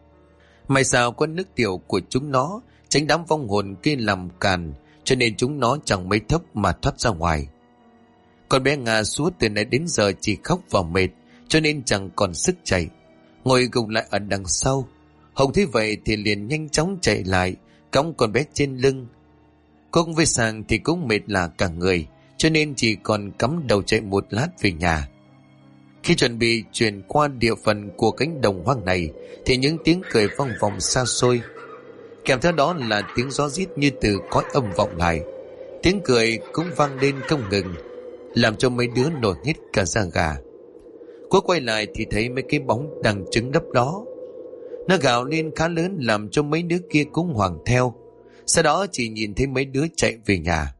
May sao có nước tiểu của chúng nó tránh đám vong hồn kia làm càn, cho nên chúng nó chẳng mấy thấp mà thoát ra ngoài. Con bé Nga suốt từ nãy đến giờ chỉ khóc và mệt, cho nên chẳng còn sức chạy, ngồi gục lại ở đằng sau. Hùng thấy vậy thì liền nhanh chóng chạy lại, cõng con bé trên lưng. Cùng với Sang thì cũng mệt lả cả người, cho nên chỉ còn cắm đầu chạy một lát về nhà. Khi chuẩn bị chuyển qua địa phận của cánh đồng hoang này thì những tiếng cười vang vọng xa xôi, kèm theo đó là tiếng gió rít như từ cõi âm vọng lại. Tiếng cười cũng vang lên không ngừng, làm cho mấy đứa nổi hết cả da gà. Quốc quay lại thì thấy mấy cái bóng đang trứng đắp đó. Nó gào lên khá lớn làm cho mấy đứa kia cũng hoảng theo. Sau đó chỉ nhìn thấy mấy đứa chạy về nhà.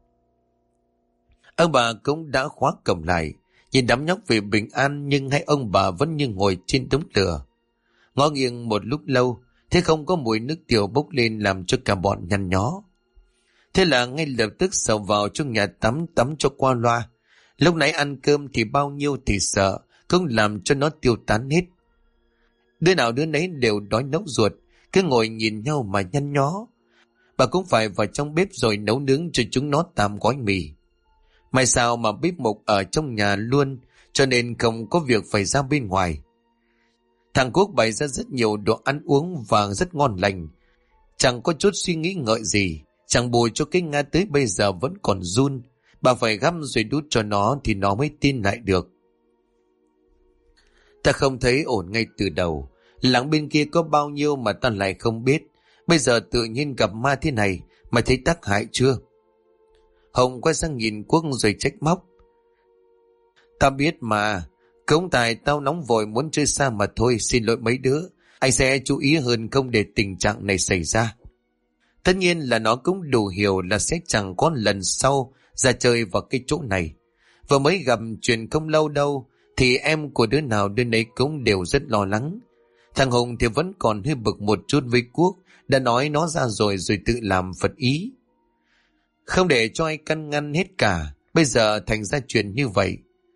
Ông bà cũng đã khóa cổng lại, nhìn đám nhóc về bình an, nhưng hai ông bà vẫn như ngồi trên đống lửa. Ngó nghiêng một lúc lâu, thế không có mùi nước tiểu bốc lên làm cho cả bọn nhăn nhó. Thế là ngay lập tức xàu vào trong nhà tắm cho qua loa. Lúc nãy ăn cơm thì bao nhiêu thì sợ, cũng làm cho nó tiêu tán hết. Đứa nào đứa nấy đều đói nấu ruột, cứ ngồi nhìn nhau mà nhăn nhó. Bà cũng phải vào trong bếp rồi nấu nướng cho chúng nó tạm gói mì. May sao mà bếp mục ở trong nhà luôn, cho nên không có việc phải ra bên ngoài. Thằng Quốc bày ra rất nhiều đồ ăn uống và rất ngon lành. Chẳng có chút suy nghĩ ngợi gì. Chẳng bù cho cái Nga tới bây giờ vẫn còn run. Bà phải găm rồi đút cho nó thì nó mới tin lại được. Ta không thấy ổn ngay từ đầu. Làng bên kia có bao nhiêu mà ta lại không biết. Bây giờ tự nhiên gặp ma thế này, mày thấy tác hại chưa? Hồng quay sang nhìn Quốc rồi trách móc. Ta biết mà, không tài tao nóng vội muốn chơi xa mà thôi, xin lỗi mấy đứa. Anh sẽ chú ý hơn không để tình trạng này xảy ra. Tất nhiên là nó cũng đủ hiểu là sẽ chẳng có lần sau ra chơi vào cái chỗ này. Vừa mới gặp chuyện không lâu đâu, thì em của đứa nào đứa nấy cũng đều rất lo lắng. Thằng Hùng thì vẫn còn hơi bực một chút với Quốc, đã nói nó ra rồi tự làm phật ý. Không để cho ai căn ngăn hết cả, bây giờ thành ra chuyện như vậy.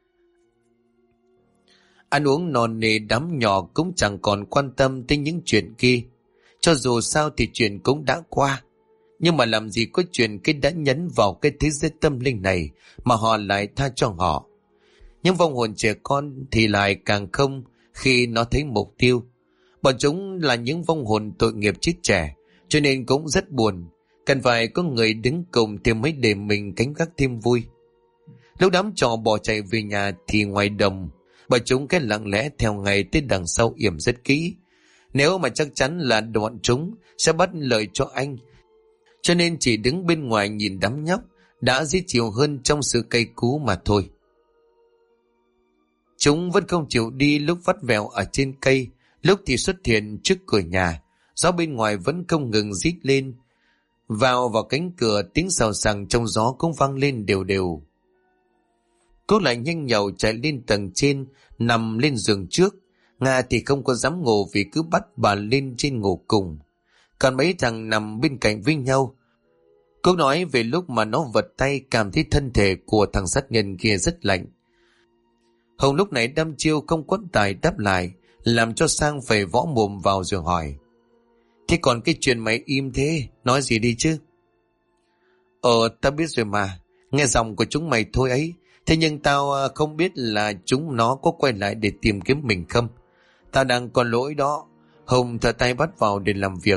Ăn uống non nê đám nhỏ cũng chẳng còn quan tâm tới những chuyện kia. Cho dù sao thì chuyện cũng đã qua. Nhưng mà làm gì có chuyện cái đã nhấn vào cái thế giới tâm linh này mà họ lại tha cho họ. Nhưng vong hồn trẻ con thì lại càng không khi nó thấy mục tiêu. Bọn chúng là những vong hồn tội nghiệp chết trẻ, cho nên cũng rất buồn. Cần phải có người đứng cùng thì mới để mình cánh gác thêm vui. Lúc đám trò bỏ chạy về nhà thì ngoài đồng, bọn chúng cái lặng lẽ theo ngày tới đằng sau yểm rất kỹ. Nếu mà chắc chắn là bọn chúng sẽ bắt lợi cho anh, cho nên chỉ đứng bên ngoài nhìn đám nhóc đã dễ chịu hơn trong sự cay cú mà thôi. Chúng vẫn không chịu đi, lúc vắt vẹo ở trên cây, lúc thì xuất hiện trước cửa nhà. Gió bên ngoài vẫn không ngừng rít lên. Vào cánh cửa, tiếng xào xạc trong gió cũng vang lên đều đều. Cô lại nhanh nhậu chạy lên tầng trên, nằm lên giường trước. Nga thì không có dám ngủ vì cứ bắt bà lên trên ngủ cùng. Còn mấy thằng nằm bên cạnh với nhau. Cô nói về lúc mà nó vật tay cảm thấy thân thể của thằng sát nhân kia rất lạnh. Hồng lúc này đăm chiêu không quất tài đáp lại, làm cho Sang phải võ mồm vào rồi hỏi. Thế còn cái chuyện mày im thế, nói gì đi chứ? Ta biết rồi mà, nghe giọng của chúng mày thôi ấy. Thế nhưng tao không biết là chúng nó có quay lại để tìm kiếm mình không. Tao đang còn lỗi đó. Hồng thở tay bắt vào để làm việc.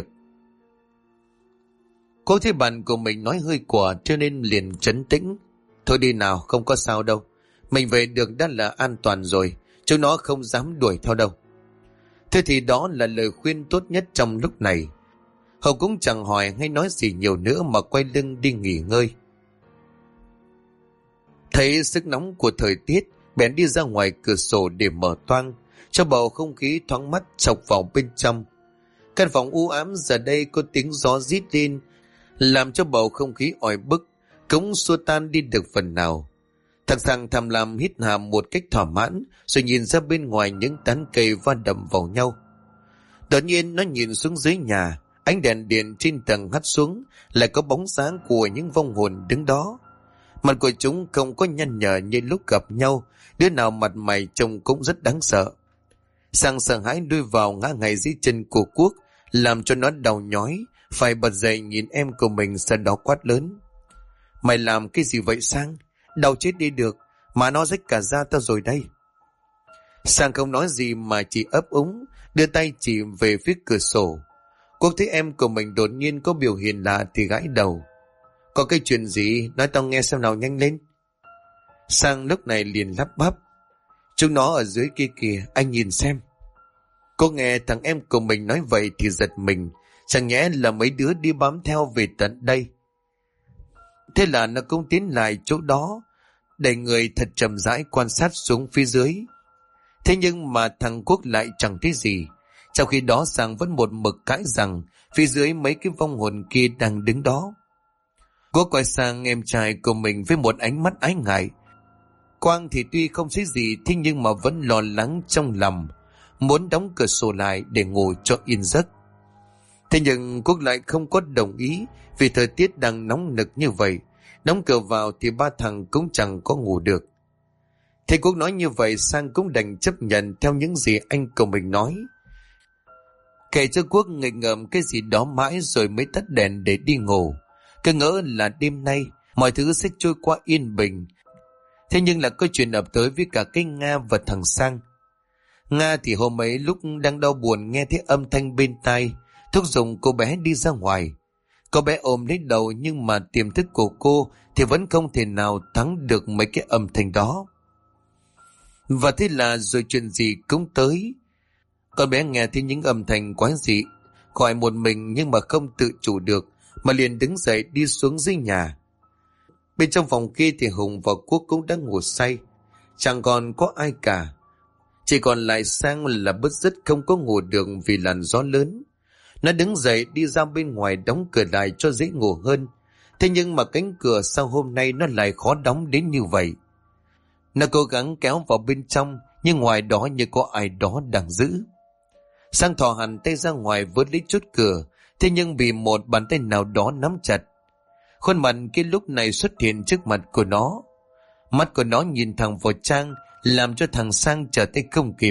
Cô thấy bạn của mình nói hơi quả cho nên liền trấn tĩnh. Thôi đi nào, không có sao đâu. Mình về được đã là an toàn rồi. Chúng nó không dám đuổi theo đâu. Thế thì đó là lời khuyên tốt nhất trong lúc này. Hồng cũng chẳng hỏi hay nói gì nhiều nữa mà quay lưng đi nghỉ ngơi. Thấy sức nóng của thời tiết, bèn đi ra ngoài cửa sổ để mở toang, cho bầu không khí thoáng mát sộc vào bên trong. Căn phòng u ám giờ đây có tiếng gió rít lên, làm cho bầu không khí oi bức, cũng xua tan đi được phần nào. Thằng Sang thầm làm hít hà một cách thỏa mãn, rồi nhìn ra bên ngoài những tán cây va đập vào nhau. Đột nhiên nó nhìn xuống dưới nhà, ánh đèn điện trên tầng hắt xuống, lại có bóng sáng của những vong hồn đứng đó. Mặt của chúng không có nhăn nhở như lúc gặp nhau, đứa nào mặt mày trông cũng rất đáng sợ. Sang sợ hãi đuôi vào ngã ngay dưới chân của Quốc, làm cho nó đau nhói, phải bật dậy nhìn em của mình, sau đó quát lớn. Mày làm cái gì vậy Sang? Đau chết đi được, mà nó rách cả da tao rồi đây. Sang không nói gì mà chỉ ấp úng, đưa tay chỉ về phía cửa sổ. Quốc thấy em của mình đột nhiên có biểu hiện lạ thì gãi đầu. Có cái chuyện gì? Nói tao nghe xem nào, nhanh lên. Sang lúc này liền lắp bắp. Chúng nó ở dưới kia kìa, anh nhìn xem. Cô nghe thằng em của mình nói vậy thì giật mình. Chẳng nhẽ là mấy đứa đi bám theo về tận đây. Thế là nó cũng tiến lại chỗ đó, đẩy người thật chậm rãi quan sát xuống phía dưới. Thế nhưng mà thằng Quốc lại chẳng thấy gì. Trong khi đó Sang vẫn một mực cãi rằng phía dưới mấy cái vong hồn kia đang đứng đó. Quốc quay sang em trai của mình với một ánh mắt ái ngại. Quang thì tuy không thấy gì, thế nhưng mà vẫn lo lắng trong lòng, muốn đóng cửa sổ lại để ngủ cho yên giấc. Thế nhưng Quốc lại không có đồng ý, vì thời tiết đang nóng nực như vậy, đóng cửa vào thì ba thằng cũng chẳng có ngủ được. Thế Quốc nói như vậy, Sang cũng đành chấp nhận theo những gì anh của mình nói. Kể cho Quốc nghịch ngợm cái gì đó mãi rồi mới tắt đèn để đi ngủ. Cứ ngỡ là đêm nay mọi thứ sẽ trôi qua yên bình, Thế nhưng là có chuyện ập tới với cả cái Nga và thằng Sang. Nga thì hôm ấy lúc đang đau buồn nghe thấy âm thanh bên tai, thúc giục cô bé đi ra ngoài. Cô bé ôm lấy đầu nhưng mà tiềm thức của cô thì vẫn không thể nào thắng được mấy cái âm thanh đó. Và thế là rồi chuyện gì cũng tới. Con bé nghe thấy những âm thanh quái dị, gọi một mình nhưng mà không tự chủ được, mà liền đứng dậy đi xuống dưới nhà. Bên trong phòng kia thì Hùng và Quốc cũng đã ngủ say, chẳng còn có ai cả. Chỉ còn lại Sang là bứt rứt không có ngủ được vì làn gió lớn. Nó đứng dậy đi ra bên ngoài đóng cửa lại cho dễ ngủ hơn. Thế nhưng mà cánh cửa sau hôm nay nó lại khó đóng đến như vậy. Nó cố gắng kéo vào bên trong, nhưng ngoài đó như có ai đó đang giữ. Sang thò hẳn tay ra ngoài vớt lấy chốt cửa, thế nhưng bị một bàn tay nào đó nắm chặt. Khuôn mặt cái lúc này xuất hiện trước mặt của nó. Mắt của nó nhìn thẳng vào Trang, làm cho thằng Sang trở tay không kịp.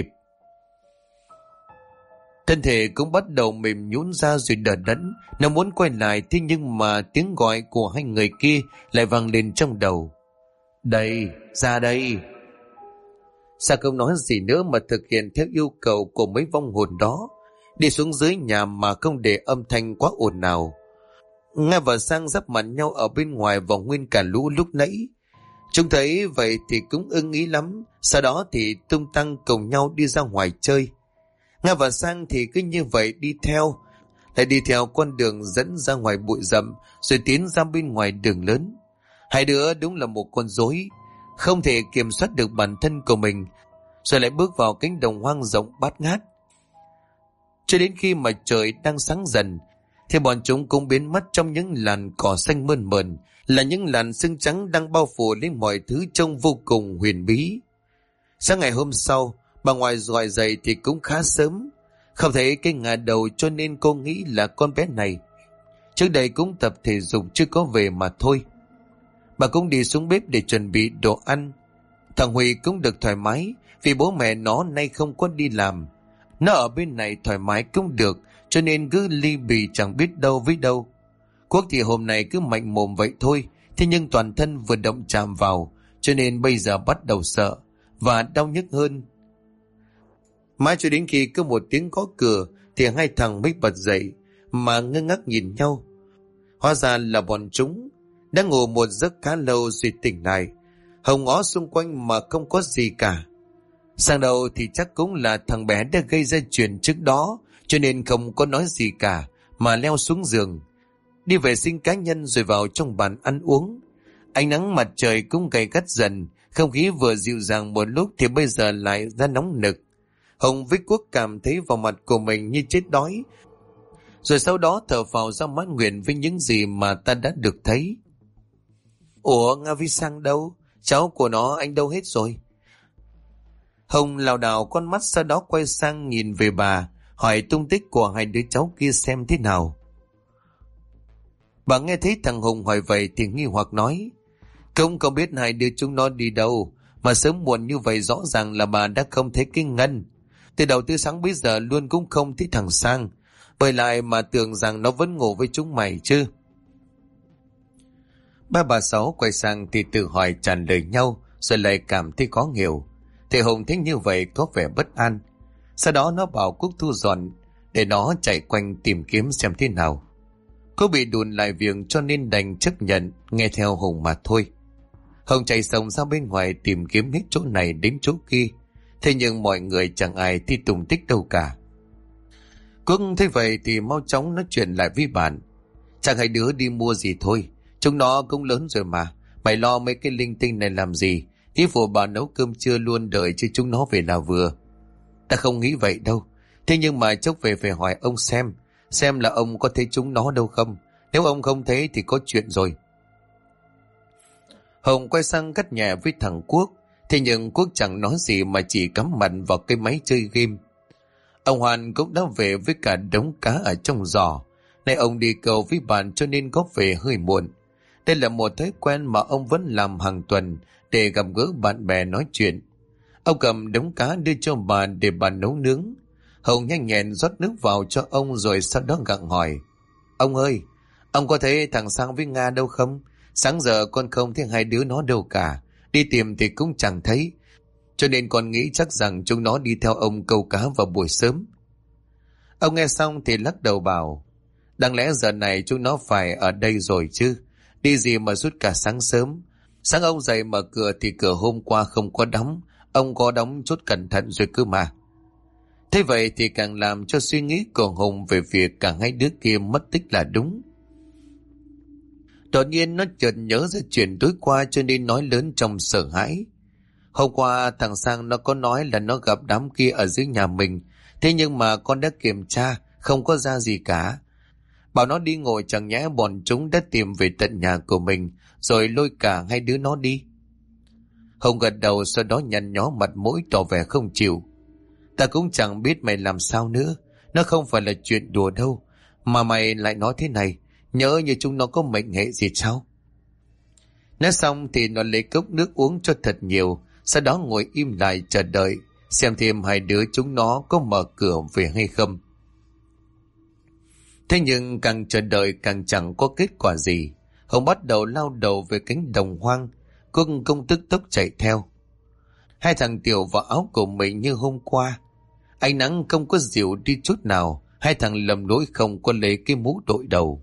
Thân thể cũng bắt đầu mềm nhũn ra rồi đờ đẫn. Nó muốn quay lại, thế nhưng mà tiếng gọi của hai người kia lại vang lên trong đầu. Đây, ra đây. Sang không nói gì nữa mà thực hiện theo yêu cầu của mấy vong hồn đó, đi xuống dưới nhà mà không để âm thanh quá ồn ào. Nga và Sang giáp mặt nhau ở bên ngoài và nguyên cả lũ lúc nãy. Chúng thấy vậy thì cũng ưng ý lắm, sau đó thì tung tăng cùng nhau đi ra ngoài chơi. Nga và Sang thì cứ như vậy đi theo, lại đi theo con đường dẫn ra ngoài bụi rậm, rồi tiến ra bên ngoài đường lớn. Hai đứa đúng là một con rối, không thể kiểm soát được bản thân của mình, rồi lại bước vào cánh đồng hoang rộng bát ngát. Cho đến khi mà trời đang sáng dần, thì bọn chúng cũng biến mất trong những làn cỏ xanh mơn mởn, là những làn sương trắng đang bao phủ lên mọi thứ trông vô cùng huyền bí. Sáng ngày hôm sau, bà ngoại gọi dậy thì cũng khá sớm, không thấy cái ngả đầu cho nên cô nghĩ là con bé này trước đây cũng tập thể dục chưa có về mà thôi. Bà cũng đi xuống bếp để chuẩn bị đồ ăn. Thằng Huy cũng được thoải mái vì bố mẹ nó nay không có đi làm. Nó ở bên này thoải mái cũng được, cho nên cứ ly bì chẳng biết đâu với đâu. Quốc thì hôm nay cứ mạnh mồm vậy thôi, thế nhưng toàn thân vừa động chạm vào, cho nên bây giờ bắt đầu sợ và đau nhức hơn. Mãi cho đến khi có một tiếng gõ cửa thì hai thằng mới bật dậy mà ngơ ngác nhìn nhau. Hóa ra là bọn chúng đã ngủ một giấc khá lâu rồi tỉnh lại. Hồng ngó xung quanh mà không có gì cả. Sang đầu thì chắc cũng là thằng bé đã gây ra chuyện trước đó, cho nên không có nói gì cả mà leo xuống giường, đi vệ sinh cá nhân rồi vào trong bàn ăn uống. Ánh nắng mặt trời cũng gay gắt dần, không khí vừa dịu dàng một lúc thì bây giờ lại ra nóng nực. Hồng với Quốc cảm thấy vào mặt của mình như chết đói, rồi sau đó thở phào ra mãn nguyện với những gì mà ta đã được thấy. Ủa, Nga Vi Sang đâu? Cháu của nó anh đâu hết rồi? Hồng lảo đảo con mắt, sau đó quay sang nhìn về bà, hỏi tung tích của hai đứa cháu kia xem thế nào. Bà nghe thấy thằng Hùng hỏi vậy thì nghi hoặc nói, không biết hai đứa chúng nó đi đâu, mà sớm muộn như vậy rõ ràng là bà đã không thấy cái Ngân. Từ đầu tới sáng bây giờ luôn cũng không thấy thằng Sang, bởi lại mà tưởng rằng nó vẫn ngủ với chúng mày chứ. Ba bà Sáu quay sang thì tự hỏi tràn lời nhau, rồi lại cảm thấy khó hiểu. Thì Hùng thấy như vậy có vẻ bất an. Sau đó nó bảo Quốc thu dọn để nó chạy quanh tìm kiếm xem thế nào. Cô bị đùn lại việc cho nên đành chấp nhận nghe theo Hùng mà thôi. Hùng chạy sông ra bên ngoài tìm kiếm hết chỗ này đến chỗ kia, thế nhưng mọi người chẳng ai thì tùng tích đâu cả. Quốc thấy vậy thì mau chóng nói chuyện lại với bạn. Chẳng hai đứa đi mua gì thôi, chúng nó cũng lớn rồi mà, mày lo mấy cái linh tinh này làm gì? Ý phụ bà nấu cơm trưa luôn đợi cho chúng nó về là vừa. Ta không nghĩ vậy đâu, thế nhưng mà chốc về phải hỏi ông xem là ông có thấy chúng nó đâu không. Nếu ông không thấy thì có chuyện rồi. Hồng quay sang gắt nhẹ với thằng Quốc, thế nhưng Quốc chẳng nói gì mà chỉ cắm mặt vào cái máy chơi game. Ông Hoàn cũng đã về với cả đống cá ở trong giỏ. Nay ông đi cầu với bạn cho nên có về hơi muộn. Đây là một thói quen mà ông vẫn làm hàng tuần để gặp gỡ bạn bè nói chuyện. Ông cầm đống cá đưa cho bà để bà nấu nướng. Hồng nhanh nhẹn rót nước vào cho ông rồi sau đó gặng hỏi, ông ơi, ông có thấy thằng Sang với Nga đâu không? Sáng giờ con không thấy hai đứa nó đâu cả. Đi tìm thì cũng chẳng thấy, cho nên con nghĩ chắc rằng chúng nó đi theo ông câu cá vào buổi sớm. Ông nghe xong thì lắc đầu bảo, đáng lẽ giờ này chúng nó phải ở đây rồi chứ, đi gì mà suốt cả sáng sớm. Sáng ông dậy mở cửa thì cửa hôm qua không có đóng, ông có đóng chốt cẩn thận rồi cơ mà. Thế vậy thì càng làm cho suy nghĩ của Hùng về việc cả hai đứa kia mất tích là đúng. Đột nhiên nó chợt nhớ ra chuyện tối qua cho nên nói lớn trong sợ hãi. Hôm qua thằng Sang nó có nói là nó gặp đám kia ở dưới nhà mình, thế nhưng mà con đã kiểm tra, không có ra gì cả. Bảo nó đi ngồi chẳng nhẽ bọn chúng đã tìm về tận nhà của mình, rồi lôi cả hai đứa nó đi. Hùng gật đầu, sau đó nhăn nhó mặt mũi tỏ vẻ không chịu. Ta cũng chẳng biết mày làm sao nữa, nó không phải là chuyện đùa đâu, mà mày lại nói thế này, nhỡ như chúng nó có mệnh hệ gì sao? Nói xong thì nó lấy cốc nước uống cho thật nhiều, sau đó ngồi im lại chờ đợi, xem thêm hai đứa chúng nó có mở cửa về hay không. Thế nhưng càng chờ đợi càng chẳng có kết quả gì. Hùng bắt đầu lao đầu về cánh đồng hoang, Cưng công tức tốc chạy theo. Hai thằng Tiểu vào áo của mình như hôm qua. Ánh nắng không có dịu đi chút nào, hai thằng lầm lỗi không có lấy cái mũ đội đầu.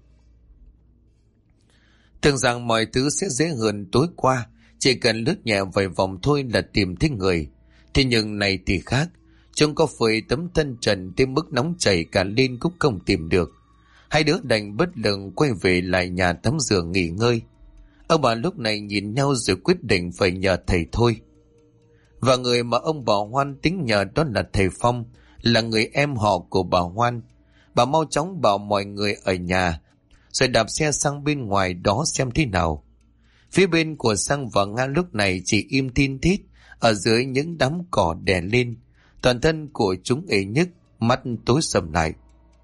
Tưởng rằng mọi thứ sẽ dễ hơn tối qua, chỉ cần lướt nhẹ vài vòng thôi là tìm thấy người. Thế nhưng này thì khác, chúng có phơi tấm thân trần tới mức nóng chảy cả lên cũng không tìm được. Hai đứa đành bất lực quay về lại nhà tắm giường nghỉ ngơi. Ông bà lúc này nhìn nhau rồi quyết định phải nhờ thầy thôi. Và người mà ông bà Hoan tính nhờ đó là thầy Phong, là người em họ của bà Hoan. Bà mau chóng bảo mọi người ở nhà, rồi đạp xe sang bên ngoài đó xem thế nào. Phía bên của Sang và Nga lúc này chỉ im tin thít, ở dưới những đám cỏ đè lên. Toàn thân của chúng ê nhức, mắt tối sầm lại.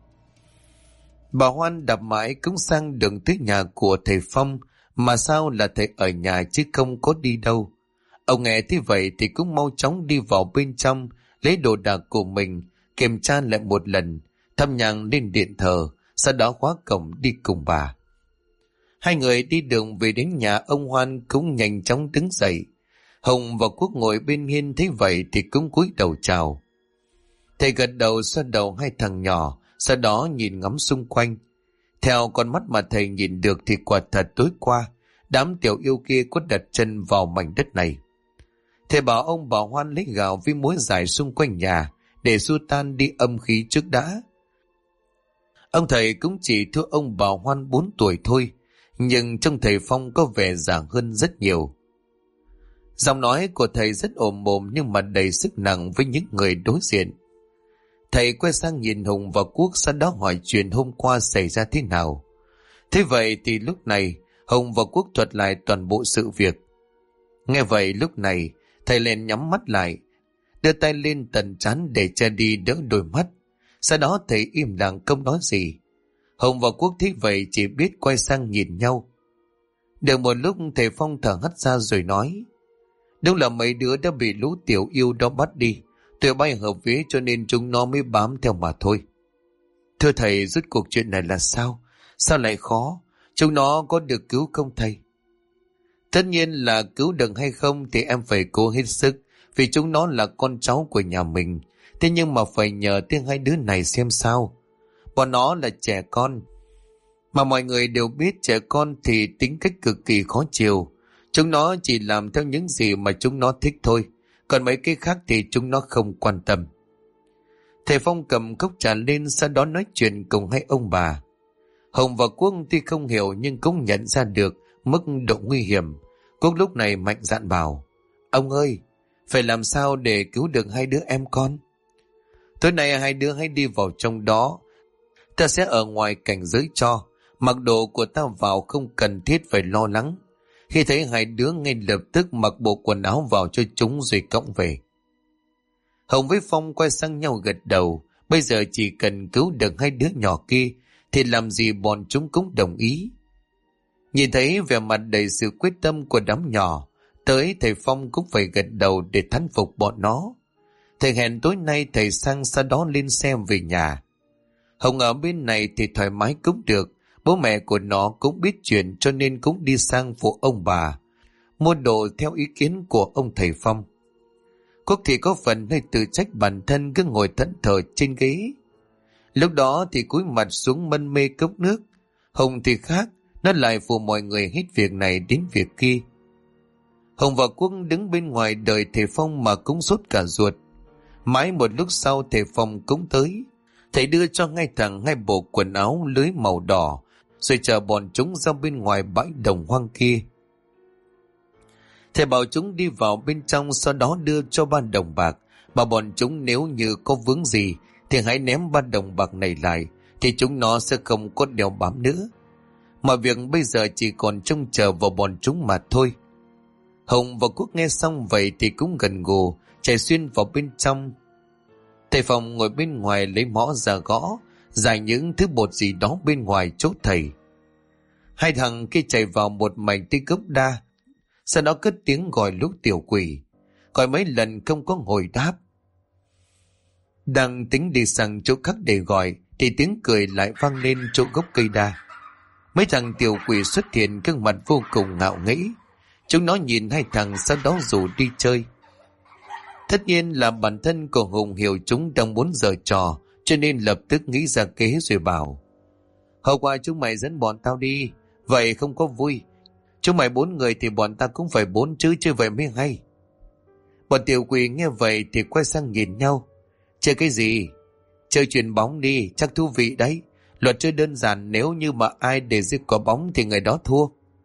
Bà Hoan đạp mãi cũng sang đường tới nhà của thầy Phong, mà sao là thầy ở nhà chứ không có đi đâu. Ông nghe thế vậy thì cũng mau chóng đi vào bên trong, lấy đồ đạc của mình, kiểm tra lại một lần, thắp nhang lên điện thờ, sau đó khóa cổng đi cùng bà. Hai người đi đường về đến nhà ông Hoan cũng nhanh chóng đứng dậy. Hồng và Quốc ngồi bên hiên thấy vậy thì cũng cúi đầu chào. Thầy gật đầu xoa đầu hai thằng nhỏ, sau đó nhìn ngắm xung quanh. Theo con mắt mà thầy nhìn được thì quả thật tối qua, đám tiểu yêu kia có đặt chân vào mảnh đất này. Thầy bảo ông bà Hoan lấy gạo với muối dài xung quanh nhà, để xua tan đi âm khí trước đã. Ông thầy cũng chỉ thua ông bà Hoan 4 tuổi thôi, nhưng trông thầy Phong có vẻ già hơn rất nhiều. Giọng nói của thầy rất ồm mồm nhưng mà đầy sức nặng với những người đối diện. Thầy quay sang nhìn Hùng và Quốc, sau đó hỏi chuyện hôm qua xảy ra thế nào. Thế vậy thì lúc này Hùng và Quốc thuật lại toàn bộ sự việc. Nghe vậy lúc này thầy liền nhắm mắt lại, đưa tay lên tận trán để che đi đỡ đôi mắt. Sau đó thầy im lặng không nói gì. Hùng và Quốc thấy vậy chỉ biết quay sang nhìn nhau. Được một lúc thầy Phong thở hắt ra rồi nói, đúng là mấy đứa đã bị lũ tiểu yêu đó bắt đi. Tụi bay hợp vía cho nên chúng nó mới bám theo mà thôi. Thưa thầy, rốt cuộc chuyện này là sao? Sao lại khó? Chúng nó có được cứu không thầy? Tất nhiên là cứu được hay không thì em phải cố hết sức, vì chúng nó là con cháu của nhà mình. Thế nhưng mà phải nhờ tiếng hai đứa này xem sao. Bọn nó là trẻ con, mà mọi người đều biết trẻ con thì tính cách cực kỳ khó chiều. Chúng nó chỉ làm theo những gì mà chúng nó thích thôi, còn mấy cái khác thì chúng nó không quan tâm. Thầy Phong cầm cốc trà lên, sau đó nói chuyện cùng hai ông bà. Hồng và Quốc tuy không hiểu nhưng cũng nhận ra được mức độ nguy hiểm. Quốc lúc này mạnh dạn bảo, ông ơi, phải làm sao để cứu được hai đứa em con? Tối nay hai đứa hãy đi vào trong đó, ta sẽ ở ngoài cảnh giới cho, mặc đồ của ta vào, không cần thiết phải lo lắng. Khi thấy hai đứa ngay lập tức mặc bộ quần áo vào cho chúng rồi cõng về. Hồng với Phong quay sang nhau gật đầu, bây giờ chỉ cần cứu được hai đứa nhỏ kia thì làm gì bọn chúng cũng đồng ý. Nhìn thấy vẻ mặt đầy sự quyết tâm của đám nhỏ, tới thầy Phong cũng phải gật đầu để thán phục bọn nó. Thầy hẹn tối nay thầy sang sau đó lên xe về nhà. Hồng ở bên này thì thoải mái cũng được, bố mẹ của nó cũng biết chuyện cho nên cũng đi sang phụ ông bà. mua đồ theo ý kiến của ông thầy Phong. Quốc thì có phần hơi tự trách bản thân cứ ngồi thẫn thờ trên ghế. Lúc đó thì cúi mặt xuống mân mê cốc nước. Hùng thì khác, nó lại phụ mọi người hết việc này đến việc kia. Hùng và Quốc đứng bên ngoài đợi thầy Phong mà cũng sốt cả ruột. Mãi một lúc sau thầy Phong cũng tới. Thầy đưa cho ngay thẳng hai bộ quần áo lưới màu đỏ, rồi chờ bọn chúng ra bên ngoài bãi đồng hoang kia. Thầy bảo chúng đi vào bên trong, sau đó đưa cho 3 đồng bạc, mà bọn chúng nếu như có vướng gì thì hãy ném 3 đồng bạc này lại, thì chúng nó sẽ không có đeo bám nữa. Mọi việc bây giờ chỉ còn trông chờ vào bọn chúng mà thôi. Hùng và Quốc nghe xong vậy thì cũng gần gù chạy xuyên vào bên trong. Thầy Phong ngồi bên ngoài lấy mõ ra gõ, giải những thứ bột gì đó bên ngoài chỗ thầy. Hai thằng kia chạy vào một mảnh tây gốc đa, sau đó cất tiếng gọi lúc tiểu quỷ, gọi mấy lần không có hồi đáp. Đang tính đi sang chỗ khác để gọi thì tiếng cười lại vang lên chỗ gốc cây đa. Mấy thằng tiểu quỷ xuất hiện, gương mặt vô cùng ngạo nghễ. Chúng nó nhìn hai thằng sau đó rủ đi chơi. Tất nhiên là bản thân của Hùng hiểu chúng đang muốn giở trò, cho nên lập tức nghĩ ra kế rồi bảo: Hôm qua chúng mày dẫn bọn tao đi, vậy không có vui. Chúng mày 4 người thì bọn ta cũng phải 4 chứ, chơi vậy mới hay. Bọn tiểu quỷ nghe vậy thì quay sang nhìn nhau. Chơi cái gì? Chơi chuyền bóng đi, chắc thú vị đấy. Luật chơi đơn giản, nếu như mà ai để giết quả bóng thì người đó thua.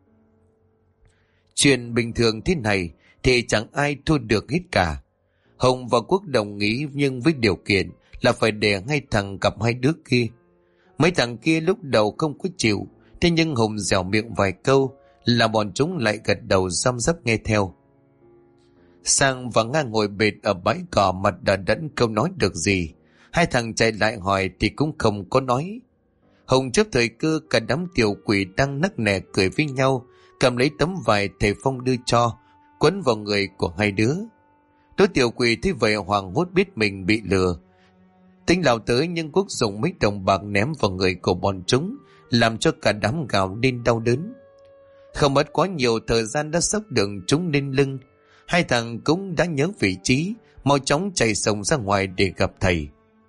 Chuyện bình thường thế này thì chẳng ai thua được hết cả. Hùng và Quốc đồng ý, nhưng với điều kiện là phải để hai thằng gặp hai đứa kia. Mấy thằng kia lúc đầu không có chịu, thế nhưng Hùng dẻo miệng vài câu là bọn chúng lại gật đầu răm rắp nghe theo. Sang và Nga ngồi bệt ở bãi cỏ, mặt đờ đẫn không nói được gì. Hai thằng chạy lại hỏi thì cũng không có nói. Hùng chấp thời cơ, cả đám tiểu quỷ đang nắc nẻ cười với nhau, cầm lấy tấm vải thầy Phong đưa cho, quấn vào người của hai đứa. Đứa tiểu quỷ thấy vậy hoảng hốt, biết mình bị lừa. Tính lao tới nhưng Quốc dùng mấy đồng bạc ném vào người của bọn chúng, làm cho cả đám gào lên đau đớn. Không mất quá nhiều thời gian đã xốc đường chúng lên lưng. Hai thằng cũng đã nhớ vị trí, mau chóng chạy sông ra ngoài để gặp thầy.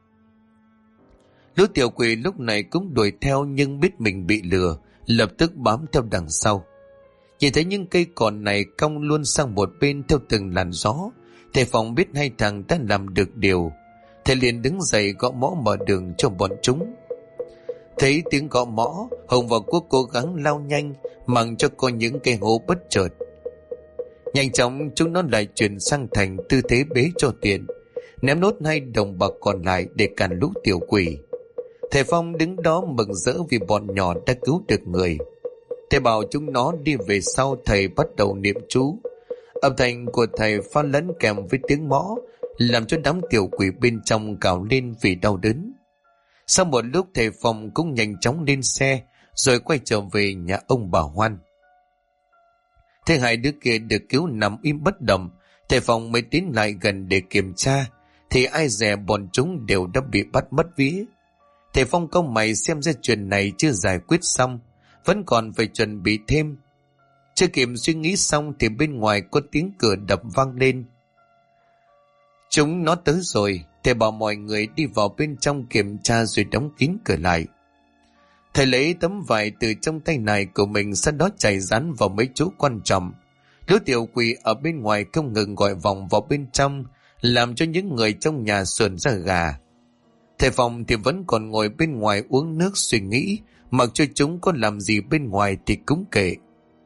Lũ tiểu quỷ lúc này cũng đuổi theo, nhưng biết mình bị lừa, lập tức bám theo đằng sau. Nhìn thấy những cây cỏ này cong luôn sang một bên theo từng làn gió, thầy Phong biết hai thằng đã làm được điều. Thầy liền đứng dậy gõ mõ mở đường cho bọn chúng. Thấy tiếng gõ mõ, Hùng và Quốc cố gắng lao nhanh, mặc cho có những cây hố bất chợt. Nhanh chóng chúng nó lại chuyển sang thành tư thế bế cho tiền, ném nốt 2 đồng bạc còn lại để cản lũ tiểu quỷ. Thầy Phong đứng đó mừng rỡ vì bọn nhỏ đã cứu được người. Thầy bảo chúng nó đi về sau. Thầy bắt đầu niệm chú. Âm thanh của thầy pha lẫn kèm với tiếng mõ, làm cho đám tiểu quỷ bên trong gào lên vì đau đớn. Sau một lúc thầy Phong cũng nhanh chóng lên xe, rồi quay trở về nhà ông bà Hoan. Thế hai đứa kia được cứu nằm im bất động, thầy Phong mới tiến lại gần để kiểm tra, thì ai dè bọn chúng đều đã bị bắt mất vía. Thầy Phong câu mày xem ra chuyện này chưa giải quyết xong, vẫn còn phải chuẩn bị thêm. Chưa kịp suy nghĩ xong thì bên ngoài có tiếng cửa đập vang lên. Chúng nó tới rồi. Thầy bảo mọi người đi vào bên trong kiểm tra rồi đóng kín cửa lại. Thầy lấy tấm vải từ trong tay này của mình, sau đó chạy dán vào mấy chỗ quan trọng. Lũ tiểu quỷ ở bên ngoài không ngừng gọi vòng vào bên trong, làm cho những người trong nhà sườn ra gà. Thầy Phong thì vẫn còn ngồi bên ngoài uống nước suy nghĩ, mặc cho chúng có làm gì bên ngoài thì cũng kệ.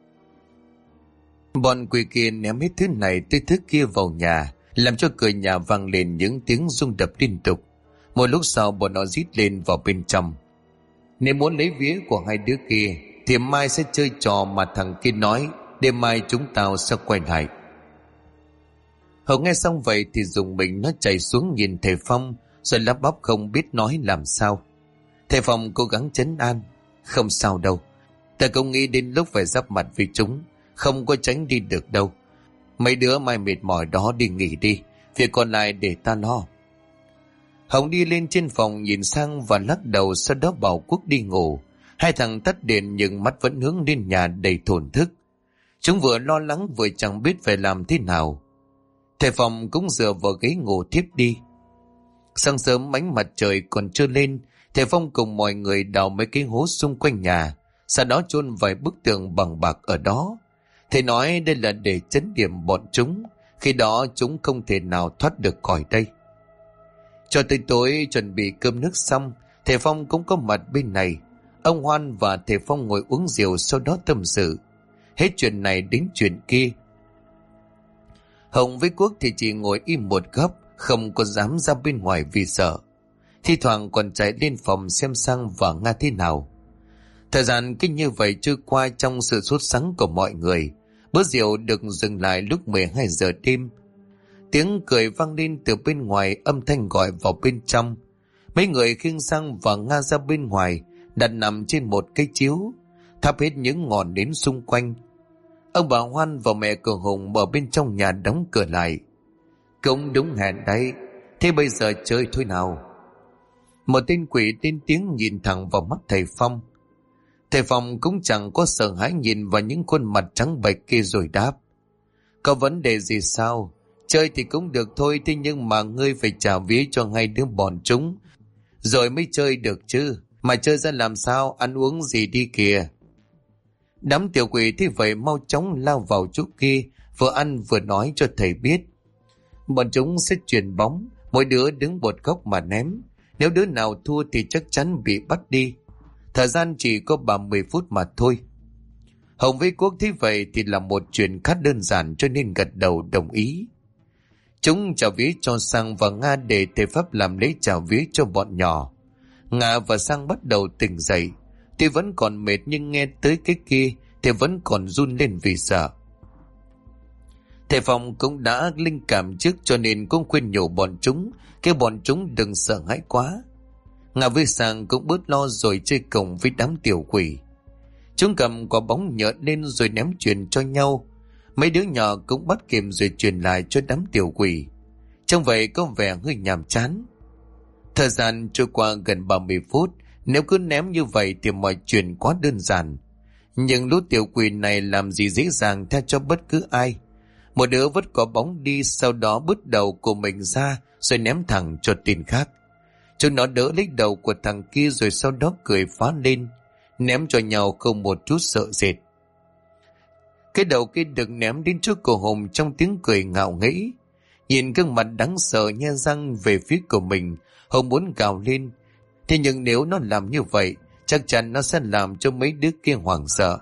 Bọn quỷ kia ném hết thứ này tới thứ kia vào nhà, làm cho cửa nhà vang lên những tiếng rung đập liên tục. Một lúc sau bọn nó rít lên vào bên trong. Nếu muốn lấy vía của hai đứa kia thì mai sẽ chơi trò mà thằng kia nói, đêm mai chúng tao sẽ quay lại. Hậu nghe xong vậy thì dùng mình nó chạy xuống nhìn thầy Phong, rồi lắp bắp không biết nói làm sao. Thầy Phong cố gắng trấn an: Không sao đâu, ta cũng nghĩ đến lúc phải giáp mặt với chúng, không có tránh đi được đâu. Mấy đứa mai mệt mỏi đó đi nghỉ đi, việc còn lại để ta lo. Hồng đi lên trên phòng nhìn sang và lắc đầu, sau đó bảo Quốc đi ngủ. Hai thằng tắt điện nhưng mắt vẫn hướng lên nhà đầy thổn thức. Chúng vừa lo lắng vừa chẳng biết phải làm thế nào. Thầy Phong cũng dựa vào ghế ngủ thiếp đi. Sáng sớm ánh mặt trời còn chưa lên, thầy Phong cùng mọi người đào mấy cái hố xung quanh nhà, sau đó chôn vài bức tượng bằng bạc ở đó. Thầy nói đây là để trấn điểm bọn chúng, khi đó chúng không thể nào thoát được khỏi đây. Cho tới tối chuẩn bị cơm nước xong, thầy Phong cũng có mặt bên này. Ông Hoan và thầy Phong ngồi uống rượu, sau đó tâm sự hết chuyện này đến chuyện kia. Hồng với Quốc thì chỉ ngồi im một góc, không có dám ra bên ngoài vì sợ. Thi thoảng còn chạy lên phòng xem Sang và Nga thế nào. Thời gian cứ như vậy trôi qua trong sự sốt sắng của mọi người. Bữa rượu được dừng lại lúc 12 giờ đêm. Tiếng cười vang lên từ bên ngoài, âm thanh gọi vào bên trong. Mấy người khiêng Sang và Nga ra bên ngoài, đặt nằm trên một cái chiếu, thắp hết những ngọn nến xung quanh. Ông bà Hoan và mẹ của Hùng ở bên trong nhà đóng cửa lại. Cũng đúng hẹn đấy, thế bây giờ chơi thôi nào. Một tên quỷ tên tiếng nhìn thẳng vào mắt thầy Phong. Thầy Phong cũng chẳng có sợ hãi, nhìn vào những khuôn mặt trắng bệch kia rồi đáp: có vấn đề gì sao? Chơi thì cũng được thôi, thế nhưng mà ngươi phải trả vía cho hai đứa bọn chúng rồi mới chơi được chứ. Mà chơi ra làm sao, ăn uống gì đi kìa. Đám tiểu quỷ thế vậy mau chóng lao vào chỗ kia, vừa ăn vừa nói cho thầy biết. Bọn chúng sẽ chuyền bóng, mỗi đứa đứng một góc mà ném. Nếu đứa nào thua thì chắc chắn bị bắt đi. Thời gian chỉ có 30 phút mà thôi. Hồng với Quốc thế vậy thì là một chuyện khá đơn giản, cho nên gật đầu đồng ý. Chúng trả vía cho Sang và Nga để thầy Pháp làm lễ trả vía cho bọn nhỏ. Nga và Sang bắt đầu tỉnh dậy. Tuy vẫn còn mệt nhưng nghe tới cái kia thì vẫn còn run lên vì sợ. Thầy Phong cũng đã linh cảm trước, cho nên cũng khuyên nhủ bọn chúng, kêu bọn chúng đừng sợ hãi quá. Nga với Sang cũng bớt lo rồi chơi cùng với đám tiểu quỷ. Chúng cầm quả bóng nhợt lên rồi ném chuyền cho nhau. Mấy đứa nhỏ cũng bắt kịp rồi truyền lại cho đám tiểu quỷ. Trong vậy có vẻ hơi nhàm chán. Thời gian trôi qua gần 30 phút. Nếu cứ ném như vậy thì mọi chuyện quá đơn giản. Nhưng lũ tiểu quỷ này làm gì dễ dàng tha cho bất cứ ai. Một đứa vứt quả bóng đi, sau đó bứt đầu của mình ra rồi ném thẳng cho tên khác. Chúng nó đỡ lấy đầu của thằng kia rồi sau đó cười phá lên, ném cho nhau không một chút sợ sệt. Cái đầu kia được ném đến trước cổ Hùng trong tiếng cười ngạo nghễ. Nhìn gương mặt đáng sợ nhe răng về phía của mình, Hùng muốn gào lên. Thế nhưng nếu nó làm như vậy, chắc chắn nó sẽ làm cho mấy đứa kia hoảng sợ.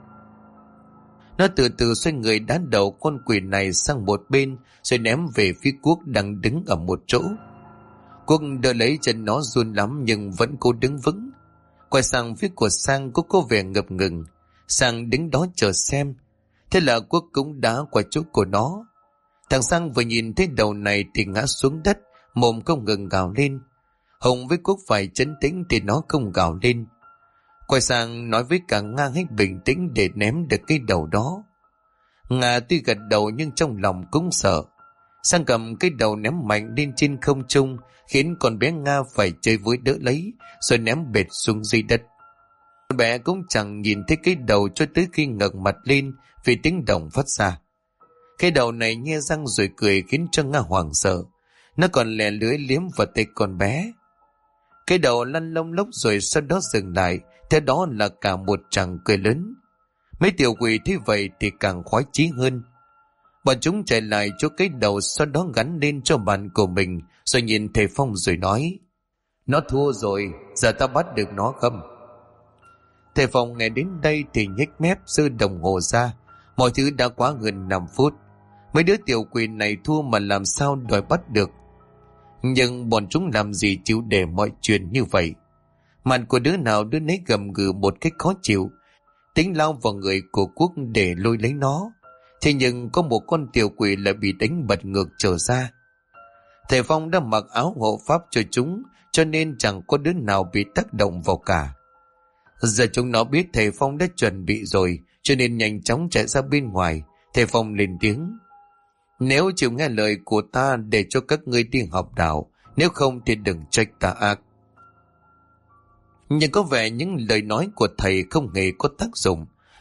Nó từ từ xoay người đá đầu con quỷ này sang một bên rồi ném về phía Quốc đang đứng ở một chỗ. Quốc đỡ lấy, chân nó run lắm nhưng vẫn cố đứng vững. Quay sang phía của Sang cũng có vẻ ngập ngừng. Sang đứng đó chờ xem. Thế là Quốc cũng đá qua chỗ của nó. Thằng Sang vừa nhìn thấy đầu này thì ngã xuống đất, mồm không ngừng gào lên. Hùng với Quốc phải trấn tĩnh thì nó không gào lên. Quay sang nói với cả Nga hãy bình tĩnh để ném được cái đầu đó. Nga tuy gật đầu nhưng trong lòng cũng sợ. Sang cầm cái đầu ném mạnh lên trên không trung, khiến con bé Nga phải chơi với đỡ lấy rồi ném bệt xuống dưới đất. Con bé cũng chẳng nhìn thấy cái đầu cho tới khi ngẩng mặt lên vì tiếng động phát ra. Cái đầu này nhe răng rồi cười khiến cho Nga hoảng sợ. Nó còn lè lưỡi liếm vào tay con bé. Cái đầu lăn lông lốc rồi sau đó dừng lại. Theo đó là cả một tràng cười lớn. Mấy tiểu quỷ thế vậy thì càng khoái chí hơn. Bọn chúng chạy lại chỗ cái đầu, sau đó gắn lên cho bạn của mình, rồi nhìn thầy Phong rồi nói: nó thua rồi, giờ ta bắt được nó không? Thầy Phong nghe đến đây thì nhếch mép giơ đồng hồ ra. Mọi thứ đã quá gần 5 phút. Mấy đứa tiểu quỷ này thua mà làm sao đòi bắt được. Nhưng bọn chúng làm gì chịu để mọi chuyện như vậy. Mặt của đứa nào đứa nấy gầm gừ một cách khó chịu, tính lao vào người của Quốc để lôi lấy nó. Thế nhưng có một con tiểu quỷ lại bị đánh bật ngược trở ra. Thầy Phong đã mặc áo hộ pháp cho chúng, cho nên chẳng có đứa nào bị tác động vào cả. Giờ chúng nó biết thầy Phong đã chuẩn bị rồi, cho nên nhanh chóng chạy ra bên ngoài. Thầy Phong lên tiếng: nếu chịu nghe lời của ta để cho các ngươi đi học đạo, nếu không thì đừng trách ta ác. Nhưng có vẻ những lời nói của thầy không hề có tác dụng,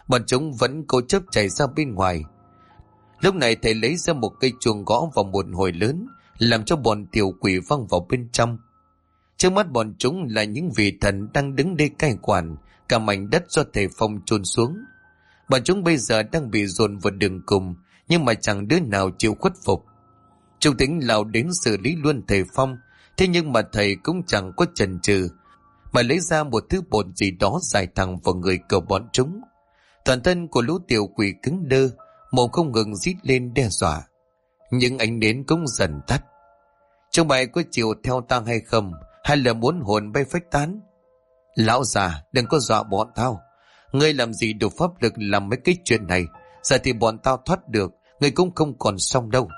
Bọn chúng vẫn cố chấp chạy ra bên ngoài. Lúc này thầy lấy ra một cây chuông gõ vào một hồi lớn, làm cho bọn tiểu quỷ văng vào bên trong. Trước mắt bọn chúng là những vị thần đang đứng đây cai quản cả mảnh đất do thầy Phong chôn xuống. Bọn chúng bây giờ đang bị dồn vào đường cùng, nhưng mà chẳng đứa nào chịu khuất phục. Chúng tính lao đến xử lý luôn thầy Phong, thế nhưng mà thầy cũng chẳng có chần chừ, mà lấy ra một thứ bột gì đó dài thẳng vào người của bọn chúng. Toàn thân của lũ tiểu quỷ cứng đơ, mồm không ngừng rít lên đe dọa. Những ánh nến cũng dần tắt. Chúng mày có chịu theo tao hay không, hay là muốn hồn bay phách tán? Lão già, đừng có dọa bọn tao. Ngươi làm gì đủ pháp lực làm mấy cái chuyện này, giờ thì bọn tao thoát được, ngươi cũng không còn xong đâu.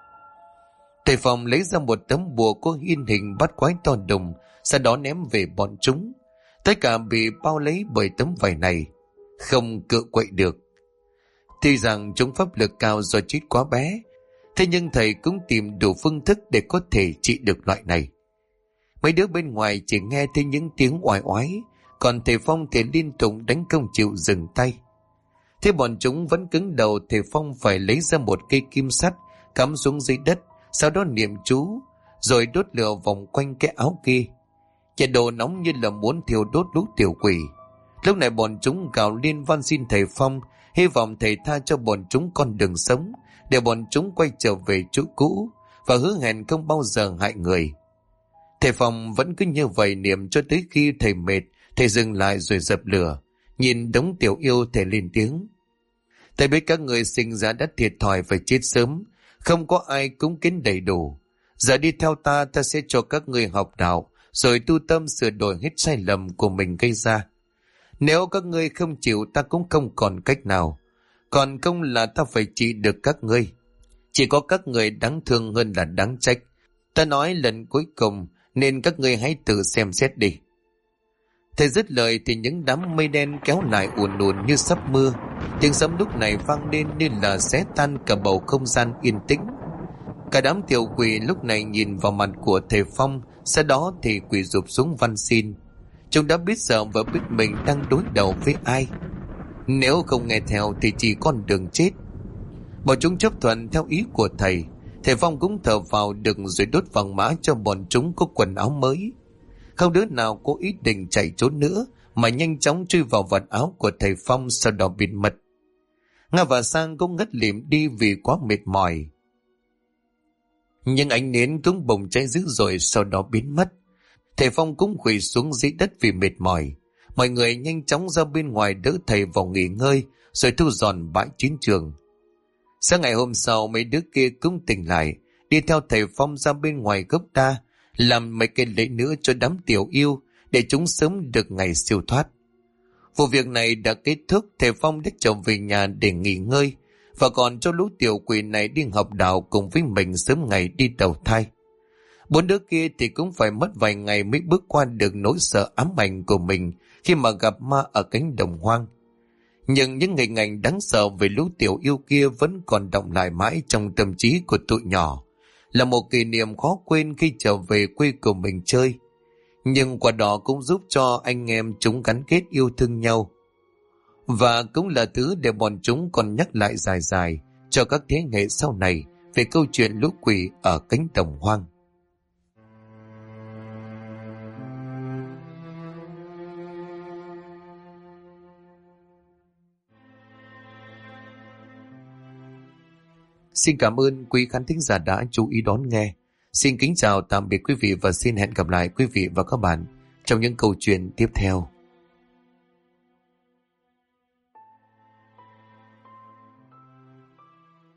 Thầy Phong lấy ra một tấm bùa có in hình bắt quái to đùng, sau đó ném về bọn chúng. Tất cả bị bao lấy bởi tấm vải này, không cự quậy được. Tuy rằng chúng pháp lực cao do chết quá bé, thế nhưng thầy cũng tìm đủ phương thức để có thể trị được loại này. Mấy đứa bên ngoài chỉ nghe thấy những tiếng oai oái, còn thầy Phong thì liên tục đánh không chịu dừng tay. Thế bọn chúng vẫn cứng đầu, thầy Phong phải lấy ra một cây kim sắt cắm xuống dưới đất, sau đó niệm chú, rồi đốt lửa vòng quanh cái áo kia. Nhiệt độ nóng như là muốn thiêu đốt lũ tiểu quỷ. Lúc này bọn chúng gào lên van xin thầy Phong, hy vọng thầy tha cho bọn chúng con đường sống, để bọn chúng quay trở về chỗ cũ và hứa hẹn không bao giờ hại người. Thầy Phong vẫn cứ như vậy niệm cho tới khi thầy mệt, thầy dừng lại rồi dập lửa. Nhìn đống tiểu yêu, thầy lên tiếng: Thầy biết các người sinh ra đã thiệt thòi phải chết sớm, không có ai cúng kiến đầy đủ. Giờ đi theo ta, ta sẽ cho các người học đạo, rồi tu tâm sửa đổi hết sai lầm của mình gây ra. Nếu các ngươi không chịu, ta cũng không còn cách nào. Còn không là ta phải trị được các ngươi. Chỉ có các người đáng thương hơn là đáng trách. Ta nói lần cuối cùng, nên các ngươi hãy tự xem xét đi. Thầy dứt lời thì những đám mây đen kéo lại ùn ùn như sắp mưa. Tiếng sấm lúc này vang lên như là xé tan cả bầu không gian yên tĩnh. Cả đám tiểu quỷ lúc này nhìn vào mặt của thầy Phong, sau đó thì quỳ rụp xuống van xin. Chúng đã biết sợ và biết mình đang đối đầu với ai. Nếu không nghe theo thì chỉ con đường chết. Bọn chúng chấp thuận theo ý của thầy. Thầy Phong cũng thở vào được rồi đốt vàng mã cho bọn chúng có quần áo mới. Không đứa nào có ý định chạy trốn nữa, mà nhanh chóng chui vào vật áo của thầy Phong, sau đó biến mất. Nga và Sang cũng ngất lịm đi vì quá mệt mỏi. Nhưng ánh nến cũng bùng cháy dữ rồi sau đó biến mất. Thầy Phong cũng quỳ xuống dưới đất vì mệt mỏi. Mọi người nhanh chóng ra bên ngoài đỡ thầy vào nghỉ ngơi, rồi thu dọn bãi chiến trường. Sáng ngày hôm sau, mấy đứa kia cũng tỉnh lại, đi theo thầy Phong ra bên ngoài gốc đa, làm mấy cái lễ nữa cho đám tiểu yêu, để chúng sớm được ngày siêu thoát. Vụ việc này đã kết thúc, thầy Phong đã trở về nhà để nghỉ ngơi, và còn cho lũ tiểu quỷ này đi học đạo cùng với mình sớm ngày đi đầu thai. Bốn đứa kia thì cũng phải mất vài ngày mới bước qua được nỗi sợ ám ảnh của mình khi mà gặp ma ở cánh đồng hoang. Nhưng những hình ảnh đáng sợ về lũ tiểu yêu kia vẫn còn đọng lại mãi trong tâm trí của tụi nhỏ, là một kỷ niệm khó quên khi trở về quê của mình chơi. Nhưng quả đó cũng giúp cho anh em chúng gắn kết yêu thương nhau, và cũng là thứ để bọn chúng còn nhắc lại dài dài cho các thế hệ sau này về câu chuyện lũ quỷ ở cánh đồng hoang. Xin cảm ơn quý khán thính giả đã chú ý đón nghe. Xin kính chào tạm biệt quý vị và xin hẹn gặp lại quý vị và các bạn trong những câu chuyện tiếp theo.